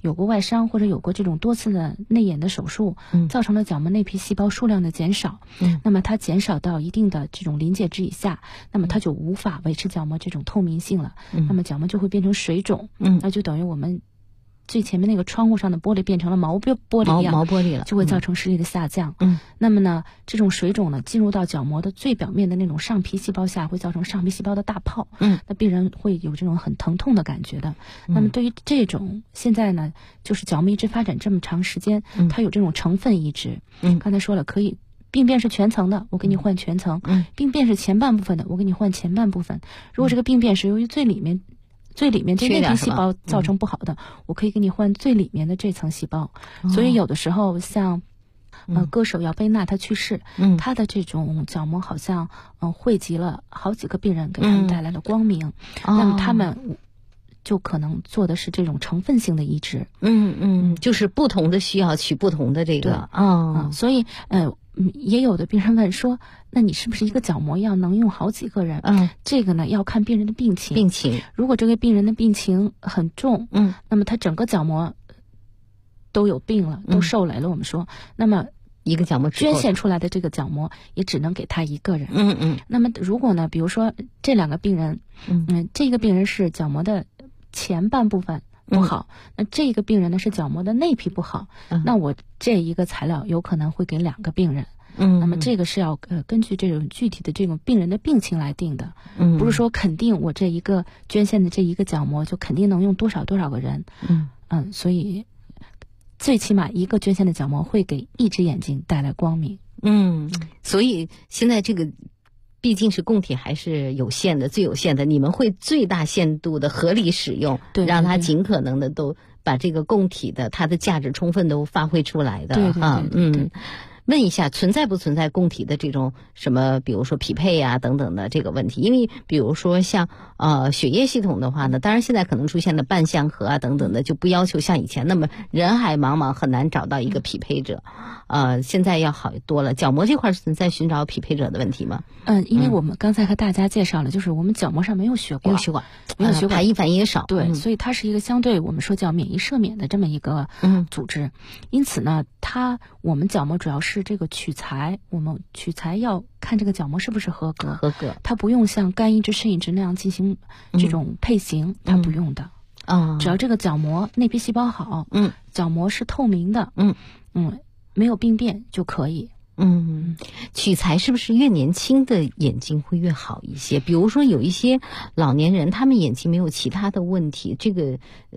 有过外伤或者有过这种多次的内眼的手术，造成了角膜内皮细胞数量的减少，那么它减少到一定的这种临界值以下，那么它就无法维持角膜这种透明性了，那么角膜就会变成水肿，那就等于我们最前面那个窗户上的玻璃变成了毛玻璃一样， 毛玻璃了， 就会造成视力的下降。那么呢，这种水肿呢，进入到角膜的最表面的那种上皮细胞下，会造成上皮细胞的大泡。那病人会有这种很疼痛的感觉的。那么对于这种，现在呢，就是角膜移植发展这么长时间，它有这种成分移植。刚才说了，可以。病变是全层的，我给你换全层；病变是前半部分的，我给你换前半部分。如果这个病变是由于最里面这内皮细胞造成不好的，我可以给你换最里面的这层细胞。所以有的时候像歌手姚贝娜她去世，她的这种角膜好像汇集了好几个病人，给他们带来了光明。那么他们就可能做的是这种成分性的移植。 就是不同的需要取不同的这个所以也有的病人问说，那你是不是一个角膜药能用好几个人？这个呢要看病人的病情。如果这个病人的病情很重，那么他整个角膜都有病了，都受雷了，我们说，那么一个角膜捐献出来的这个角膜也只能给他一个人。那么如果呢，比如说这两个病人，这个病人是角膜的前半部分不好，那这个病人呢是角膜的内皮不好，那我这一个材料有可能会给两个病人。那么这个是要根据这种具体的这种病人的病情来定的，不是说肯定我这一个捐献的这一个角膜就肯定能用多少个人。所以最起码一个捐献的角膜会给一只眼睛带来光明。 所以现在这个毕竟是供体还是有限的，最有限的，你们会最大限度的合理使用， 对， 让它尽可能的都把这个供体的它的价值充分都发挥出来的。 对。 问一下，存在不存在供体的这种什么，比如说匹配啊等等的这个问题？因为比如说像血液系统的话呢，当然现在可能出现的半相合啊等等的，就不要求像以前那么人海茫茫很难找到一个匹配者。现在要好多了。角膜这块存在寻找匹配者的问题吗？ 因为我们刚才和大家介绍了，就是我们角膜上没有血管， 排异反应也少， 对，所以它是一个相对我们说叫免疫赦免的这么一个组织。因此呢，我们角膜主要是这个取材，我们取材要看这个角膜是不是合格，它不用像肝移植、肾移植那样进行这种配型，它不用的。只要这个角膜内皮细胞好，角膜是透明的，没有病变就可以。 取材是不是越年轻的眼睛会越好一些？比如说有一些老年人，他们眼睛没有其他的问题，这个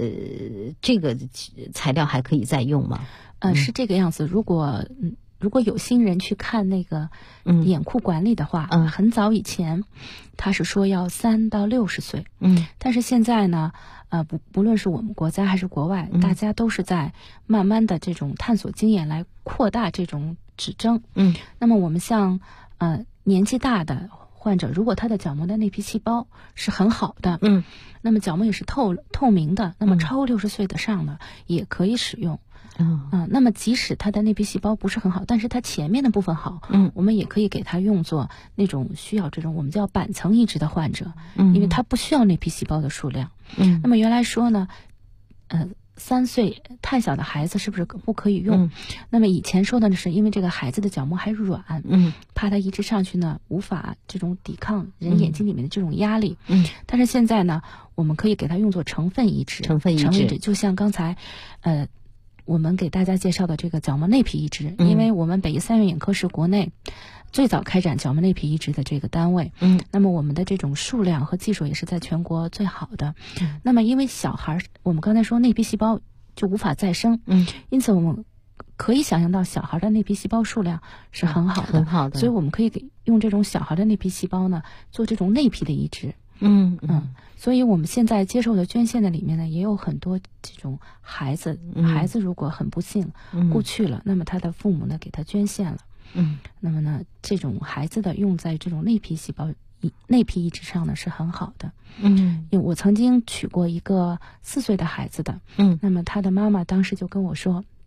材料还可以再用吗？ 是这个样子。如果有心人去看那个眼库管理的话，很早以前他是说要3到60岁，但是现在呢，不论是我们国家还是国外，大家都是在慢慢的这种探索经验来扩大这种指征。那么我们像年纪大的患者，如果他的角膜的内皮细胞是很好的，那么角膜也是透明的，那么超过60岁的上的也可以使用。那么即使他的内皮细胞不是很好，但是他前面的部分好，我们也可以给他用作那种需要这种我们叫板层移植的患者，因为他不需要内皮细胞的数量。那么原来说呢，3岁太小的孩子是不是不可以用？那么以前说的是因为这个孩子的角膜还软，怕他移植上去呢无法这种抵抗人眼睛里面的这种压力。但是现在呢，我们可以给他用作成分移植，就像刚才我们给大家介绍的这个角膜内皮移植，因为我们北医3院眼科是国内最早开展角膜内皮移植的这个单位，那么我们的这种数量和技术也是在全国最好的。那么因为小孩，我们刚才说内皮细胞就无法再生，因此我们可以想象到小孩的内皮细胞数量是很好的，所以我们可以用这种小孩的内皮细胞呢做这种内皮的移植。所以我们现在接受的捐献的里面呢，也有很多这种孩子如果很不幸故去了，那么他的父母呢给他捐献了，那么呢这种孩子的用在这种内皮细胞内皮移植上呢是很好的。因为我曾经取过一个4岁的孩子的，那么他的妈妈当时就跟我说，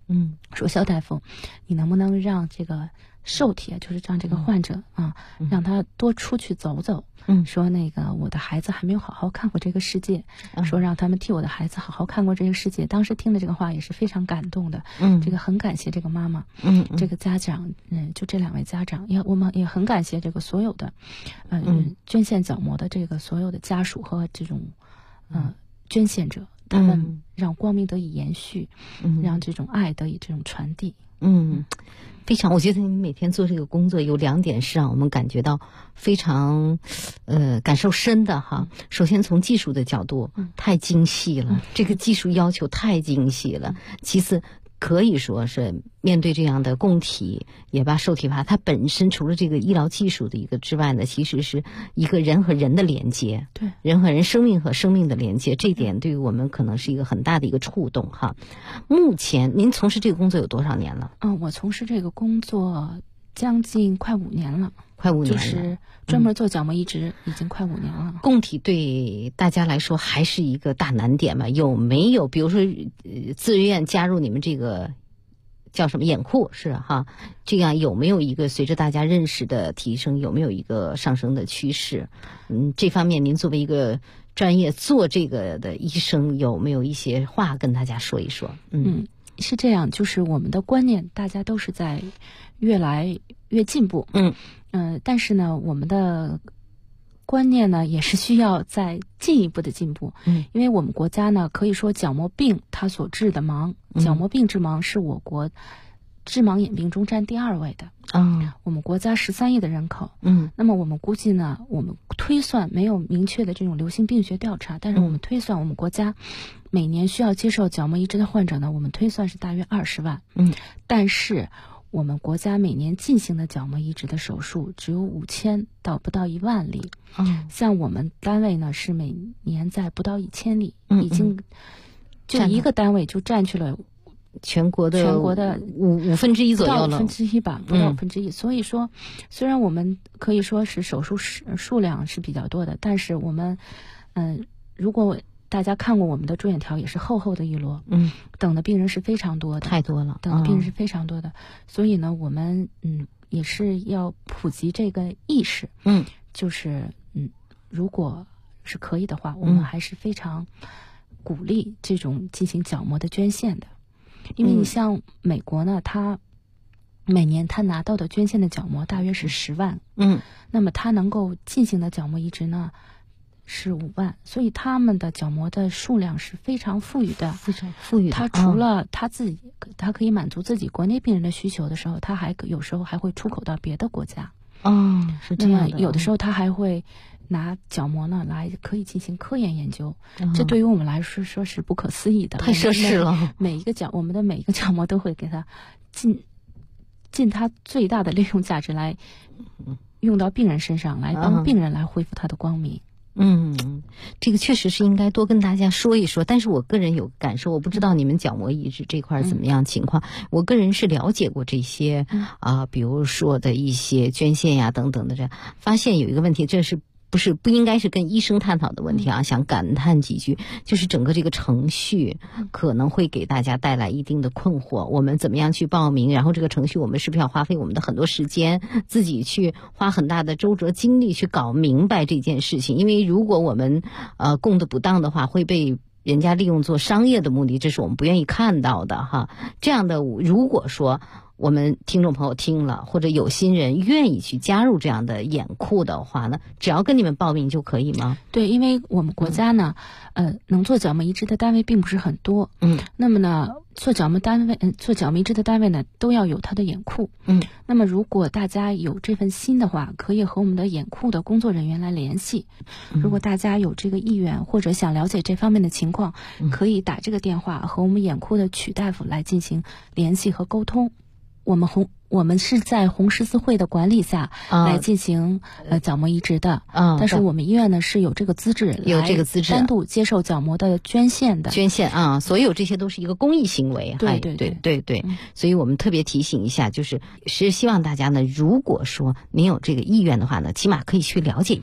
说肖大夫，你能不能让这个受体啊，就是让这个患者让他多出去走走。说那个我的孩子还没有好好看过这个世界，说让他们替我的孩子好好看过这个世界。当时听了这个话也是非常感动的。这个很感谢这个妈妈，这个家长，就这2位家长，我们也很感谢这个所有的，捐献角膜的这个所有的家属和这种捐献者，他们让光明得以延续，让这种爱得以这种传递。 非常，我觉得你每天做这个工作有2点是让我们感觉到非常感受深的哈。首先从技术的角度，太精细了，这个技术要求太精细了。其次可以说是面对这样的供体也罢受体吧，它本身除了这个医疗技术的一个之外呢，其实是一个人和人的连接， 对， 人和人生命和生命的连接，这点对于我们可能是一个很大的一个触动哈。目前您从事这个工作有多少年了？ 我从事这个工作将近快5年了。 快5年了， 就是专门做角膜移植，已经快5年了。 供体对大家来说还是一个大难点嘛？有没有比如说自愿加入你们这个叫什么眼库是哈？这样有没有一个随着大家认识的提升，有没有一个上升的趋势？这方面您作为一个专业做这个的医生，有没有一些话跟大家说一说？ 是这样，就是我们的观念大家都是在越来越进步。但是呢，我们的观念呢也是需要再进一步的进步。因为我们国家呢可以说角膜病它所致的盲，角膜病致盲是我国致盲眼病中占第2位的。我们国家13亿的人口。那么我们估计呢，我们推算没有明确的这种流行病学调查，但是我们推算我们国家每年需要接受角膜移植的患者呢，我们推算是大约20万。但是我们国家每年进行的角膜移植的手术只有5000到不到1万例。像我们单位呢是每年在不到1000例，已经就一个单位就占据了全国的1/5左右了， 不到1/5吧，不到1/5。所以说，虽然我们可以说是手术数量是比较多的，但是我们，如果大家看过我们的住院条，也是厚厚的一摞，等的病人是非常多的， 太多了， 等的病人是非常多的。所以呢，我们也是要普及这个意识，就是如果是可以的话，我们还是非常鼓励这种进行角膜的捐献的。因为你像美国呢，它每年它拿到的捐献的角膜大约是10万，那么它能够进行的角膜移植呢是5万，所以他们的角膜的数量是非常富裕的， 非常富裕的。 它除了它自己，它可以满足自己国内病人的需求的时候，它还有时候还会出口到别的国家。 是这样的。 有的时候它还会拿角膜呢来可以进行科研研究，这对于我们来说是不可思议的， 太奢侈了。 我们的每一个角膜都会给它尽它最大的利用价值来用到病人身上，来帮病人来恢复他的光明。 这个确实是应该多跟大家说一说。但是我个人有感受，我不知道你们角膜移植这块怎么样情况。我个人是了解过这些比如说的一些捐献呀等等的，这发现有一个问题，这是不应该是跟医生探讨的问题啊，想感叹几句，就是整个这个程序可能会给大家带来一定的困惑。我们怎么样去报名？然后这个程序我们是不是要花费我们的很多时间，自己去花很大的周折精力去搞明白这件事情？因为如果我们供的不当的话，会被人家利用做商业的目的，这是我们不愿意看到的哈。这样的，如果说我们听众朋友听了，或者有心人愿意去加入这样的眼库的话呢，只要跟你们报名就可以吗？ 对，因为我们国家呢，能做角膜移植的单位并不是很多。那么呢，做角膜移植的单位呢，都要有它的眼库。那么如果大家有这份心的话，可以和我们的眼库的工作人员来联系。如果大家有这个意愿，或者想了解这方面的情况，可以打这个电话和我们眼库的曲大夫来进行联系和沟通。我们是在红十字会的管理下来进行角膜移植的，但是我们医院呢是有这个资质，单独接受角膜的捐献的。 所有这些都是一个公益行为。对，所以我们特别提醒一下，是希望大家呢，如果说您有这个意愿的话呢，起码可以去了解一下吧。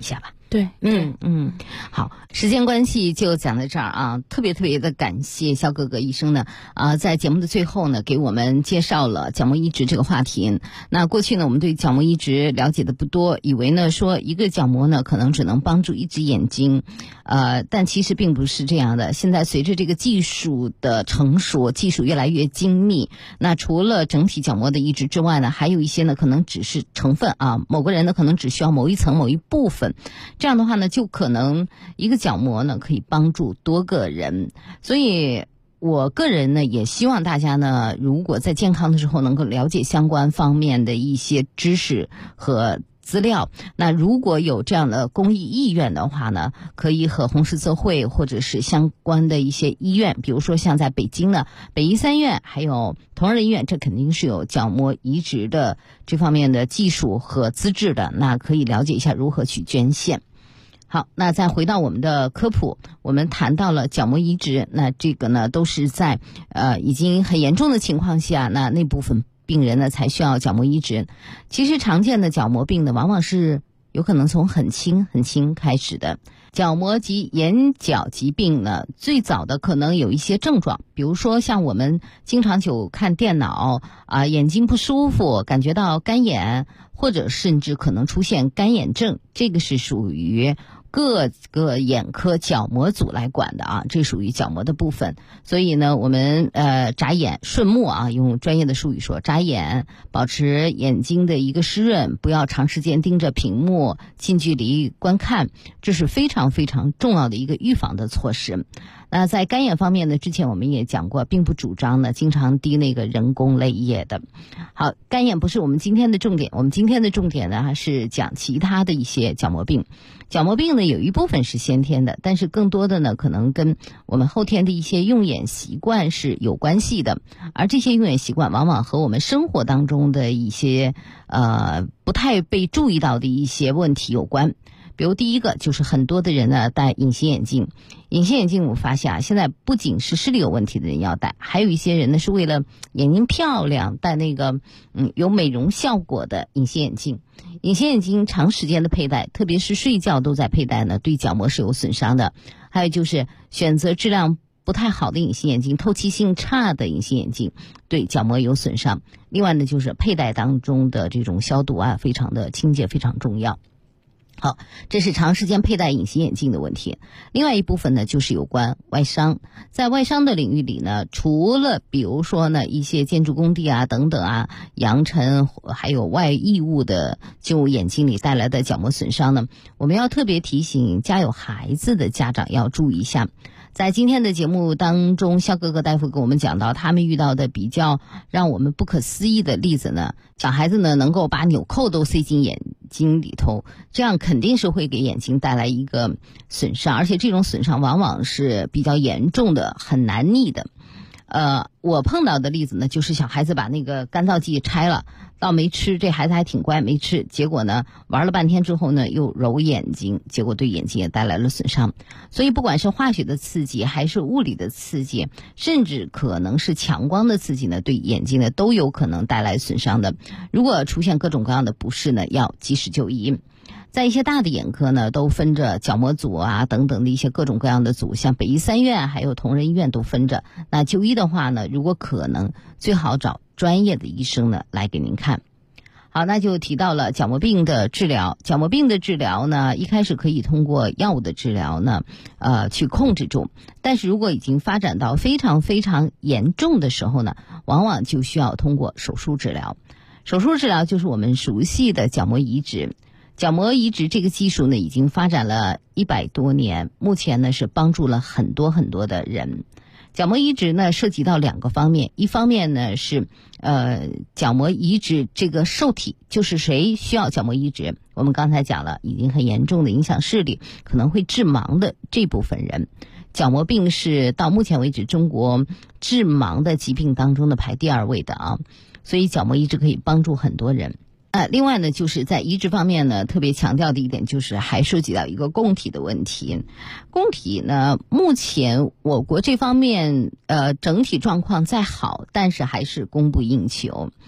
对， 好，时间关系就讲到这儿啊，特别的感谢肖哥哥医生呢，在节目的最后呢，给我们介绍了角膜移植这个话题。那过去呢，我们对角膜移植了解的不多，以为呢说一个角膜呢可能只能帮助一只眼睛，但其实并不是这样的。现在随着这个技术的成熟，技术越来越精密，那除了整体角膜的移植之外呢，还有一些呢可能只是成分啊，某个人呢可能只需要某一层某一部分。这样的话呢，就可能一个角膜呢可以帮助多个人，所以我个人呢也希望大家呢，如果在健康的时候能够了解相关方面的一些知识和资料，那如果有这样的公益意愿的话呢，可以和红十字会或者是相关的一些医院，比如说像在北京呢，北医三院还有同仁医院，这肯定是有角膜移植的这方面的技术和资质的，那可以了解一下如何去捐献。好，那再回到我们的科普，我们谈到了角膜移植，那这个呢都是在已经很严重的情况下，那部分病人呢才需要角膜移植。其实常见的角膜病呢，往往是有可能从很轻开始的。角膜及眼角疾病呢，最早的可能有一些症状，比如说像我们经常久看电脑眼睛不舒服，感觉到干眼，或者甚至可能出现干眼症，这个是属于各个眼科角膜组来管的啊，这属于角膜的部分。所以呢，我们眨眼顺目啊，用专业的术语说，眨眼，保持眼睛的一个湿润，不要长时间盯着屏幕，近距离观看，这是非常重要的一个预防的措施。那在干眼方面呢，之前我们也讲过，并不主张呢经常滴那个人工泪液的。好，干眼不是我们今天的重点，我们今天的重点呢还是讲其他的一些角膜病。角膜病呢有一部分是先天的，但是更多的呢可能跟我们后天的一些用眼习惯是有关系的，而这些用眼习惯往往和我们生活当中的一些不太被注意到的一些问题有关。比如第一个就是很多的人呢戴隐形眼镜，隐形眼镜我发现现在不仅是视力有问题的人要戴，还有一些人呢是为了眼睛漂亮戴那个有美容效果的隐形眼镜。隐形眼镜长时间的佩戴，特别是睡觉都在佩戴呢，对角膜是有损伤的。还有就是选择质量不太好的隐形眼镜，透气性差的隐形眼镜对角膜有损伤。另外呢就是佩戴当中的这种消毒非常的清洁，非常重要。好，这是长时间佩戴隐形眼镜的问题。另外一部分呢就是有关外伤。在外伤的领域里呢，除了比如说呢一些建筑工地等等扬尘还有外异物的进入眼睛里带来的角膜损伤呢，我们要特别提醒家有孩子的家长要注意一下。在今天的节目当中，肖哥哥大夫给我们讲到他们遇到的比较让我们不可思议的例子呢，小孩子呢能够把纽扣都塞进眼睛里头，这样肯定是会给眼睛带来一个损伤，而且这种损伤往往是比较严重的，很难逆的。我碰到的例子呢，就是小孩子把那个干燥剂拆了，倒没吃，这孩子还挺乖，没吃，结果呢玩了半天之后呢又揉眼睛，结果对眼睛也带来了损伤。所以不管是化学的刺激还是物理的刺激，甚至可能是强光的刺激呢，对眼睛呢都有可能带来损伤的。如果出现各种各样的不适呢，要及时就医。在一些大的眼科呢，都分着角膜组等等的一些各种各样的组，像北医三院还有同仁医院都分着。那就医的话呢，如果可能，最好找专业的医生呢来给您看。好，那就提到了角膜病的治疗。角膜病的治疗呢，一开始可以通过药物的治疗呢，去控制住。但是如果已经发展到非常严重的时候呢，往往就需要通过手术治疗。手术治疗就是我们熟悉的角膜移植。角膜移植这个技术呢，已经发展了100多年，目前呢是帮助了很多的人。角膜移植呢涉及到2个方面，一方面呢是角膜移植这个受体，就是谁需要角膜移植，我们刚才讲了，已经很严重的影响视力，可能会致盲的这部分人。角膜病是到目前为止中国致盲的疾病当中的排第2位的所以角膜移植可以帮助很多人。另外呢，就是在移植方面呢，特别强调的一点就是还涉及到一个供体的问题。供体呢，目前我国这方面整体状况再好，但是还是供不应求。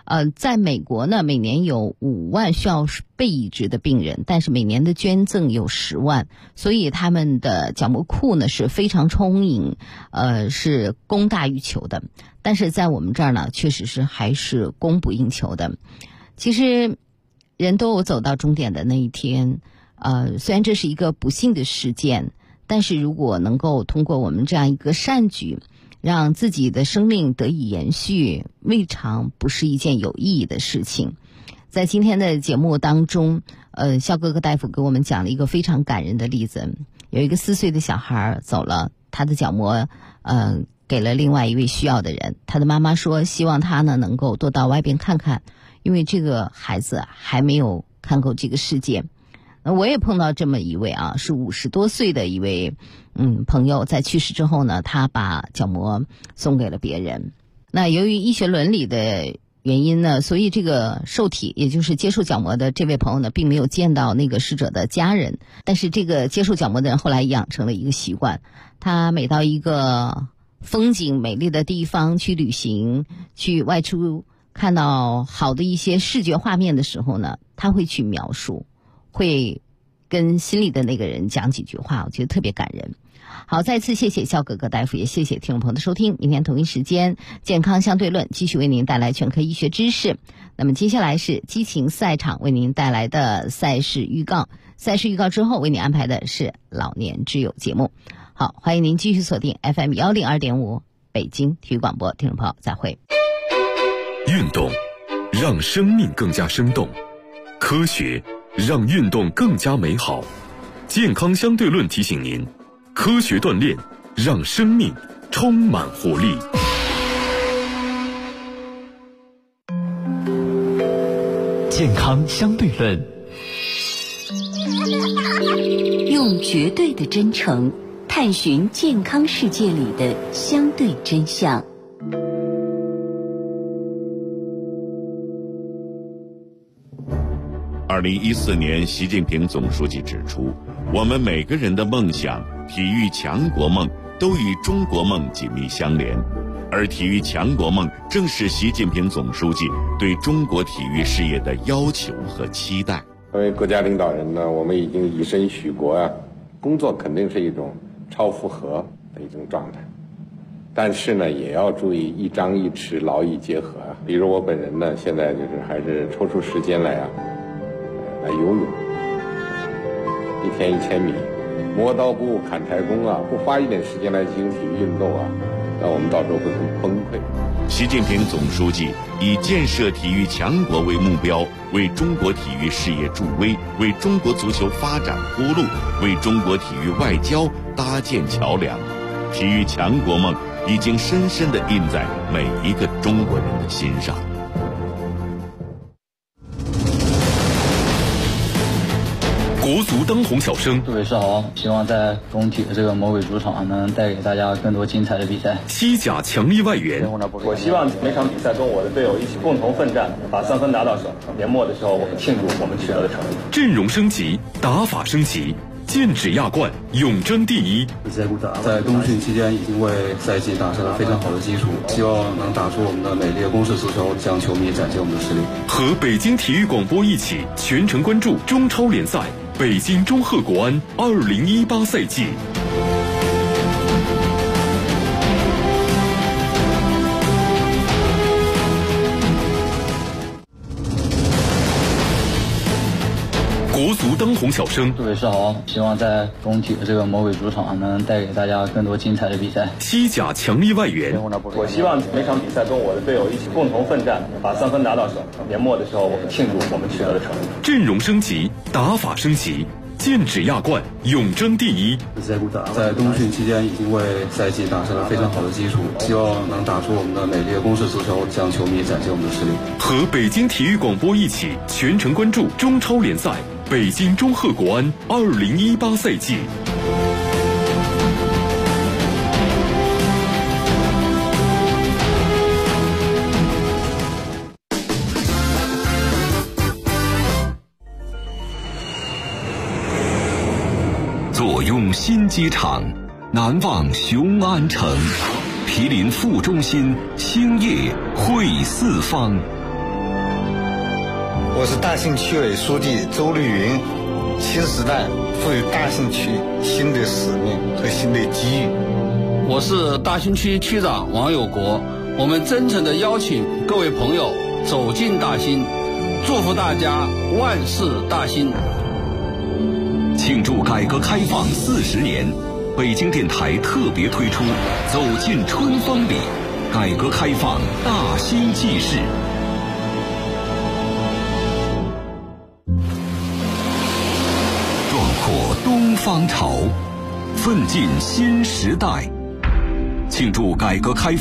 在美国呢，每年有5万需要被移植的病人，但是每年的捐赠有10万，所以他们的角膜库呢是非常充盈，是供大于求的。但是在我们这儿呢，确实是还是供不应求的。其实人都有走到终点的那一天，虽然这是一个不幸的事件，但是如果能够通过我们这样一个善举，让自己的生命得以延续，未尝不是一件有意义的事情。在今天的节目当中，肖哥哥大夫给我们讲了一个非常感人的例子。有一个4岁的小孩走了，他的角膜给了另外一位需要的人。他的妈妈说希望他呢能够多到外边看看，因为这个孩子还没有看够这个世界。我也碰到这么一位是50多岁的一位朋友，在去世之后呢，他把角膜送给了别人。那由于医学伦理的原因呢，所以这个受体，也就是接受角膜的这位朋友呢，并没有见到那个逝者的家人。但是这个接受角膜的人后来养成了一个习惯，他每到一个风景美丽的地方去旅行，去外出看到好的一些视觉画面的时候呢，他会去描述，会跟心里的那个人讲几句话，我觉得特别感人。好，再次谢谢肖哥哥大夫，也谢谢听众朋友的收听。明天同一时间，健康相对论继续为您带来全科医学知识。那么接下来是激情赛场为您带来的赛事预告，赛事预告之后为您安排的是老年之友节目。好，欢迎您继续锁定 FM 102.5北京体育广播，听众朋友再会。 运动让生命更加生动，科学让运动更加美好。健康相对论提醒您，科学锻炼让生命充满活力。 健康相对论， 用绝对的真诚探寻健康世界里的相对真相。 2014年，习近平总书记指出，我们每个人的梦想、体育强国梦都与中国梦紧密相连，而体育强国梦正是习近平总书记对中国体育事业的要求和期待。 作为国家领导人呢，我们已经以身许国啊，工作肯定是一种超负荷的一种状态，但是呢，也要注意一张一弛，劳逸结合啊。比如我本人呢，现在就是还是抽出时间来游泳，1天1000米，磨刀不误砍柴工啊，不花一点时间来进行体育运动啊，那我们到时候会很崩溃。 习近平总书记以建设体育强国为目标，为中国体育事业助威，为中国足球发展铺路，为中国体育外交搭建桥梁。体育强国梦已经深深地印在每一个中国人的心上。 国足当红小生， 杜伟是好，希望在中体的这个魔鬼主场能带给大家更多精彩的比赛。 西甲强力外援， 我希望每场比赛跟我的队友一起共同奋战，把3分拿到手。年末的时候，我们庆祝我们取得的成绩。 阵容升级，打法升级，剑指亚冠，永争第一。 在冬训期间已经为赛季打下了非常好的基础，希望能打出我们的美丽的攻势足球，向球迷展现我们的实力。 和北京体育广播一起全程关注中超联赛北京中赫国安2018赛季。国足当红小生， 杜伟是好，希望在中体的这个魔鬼主场能带给大家更多精彩的比赛。 西甲强力外援， 我希望每场比赛跟我的队友一起共同奋战，把3分拿到手。年末的时候，我们庆祝我们取得的成绩。 阵容升级，打法升级，剑指亚冠，永争第一。 在冬训期间已经为赛季打下了非常好的基础，希望能打出我们的美丽的攻势足球，向球迷展现我们的实力。 和北京体育广播一起全程关注中超联赛北京中赫国安2018赛季。 坐拥新机场，难忘雄安城，毗邻副中心，兴业汇四方。 我是大兴区委书记周绿云。新时代赋予大兴区新的使命和新的机遇。 我是大兴区区长王有国，我们真诚地邀请各位朋友走进大兴，祝福大家万事大兴。 庆祝改革开放40年，北京电台特别推出《走进春风里》，改革开放大兴纪事。壮阔东方潮，奋进新时代，庆祝改革开放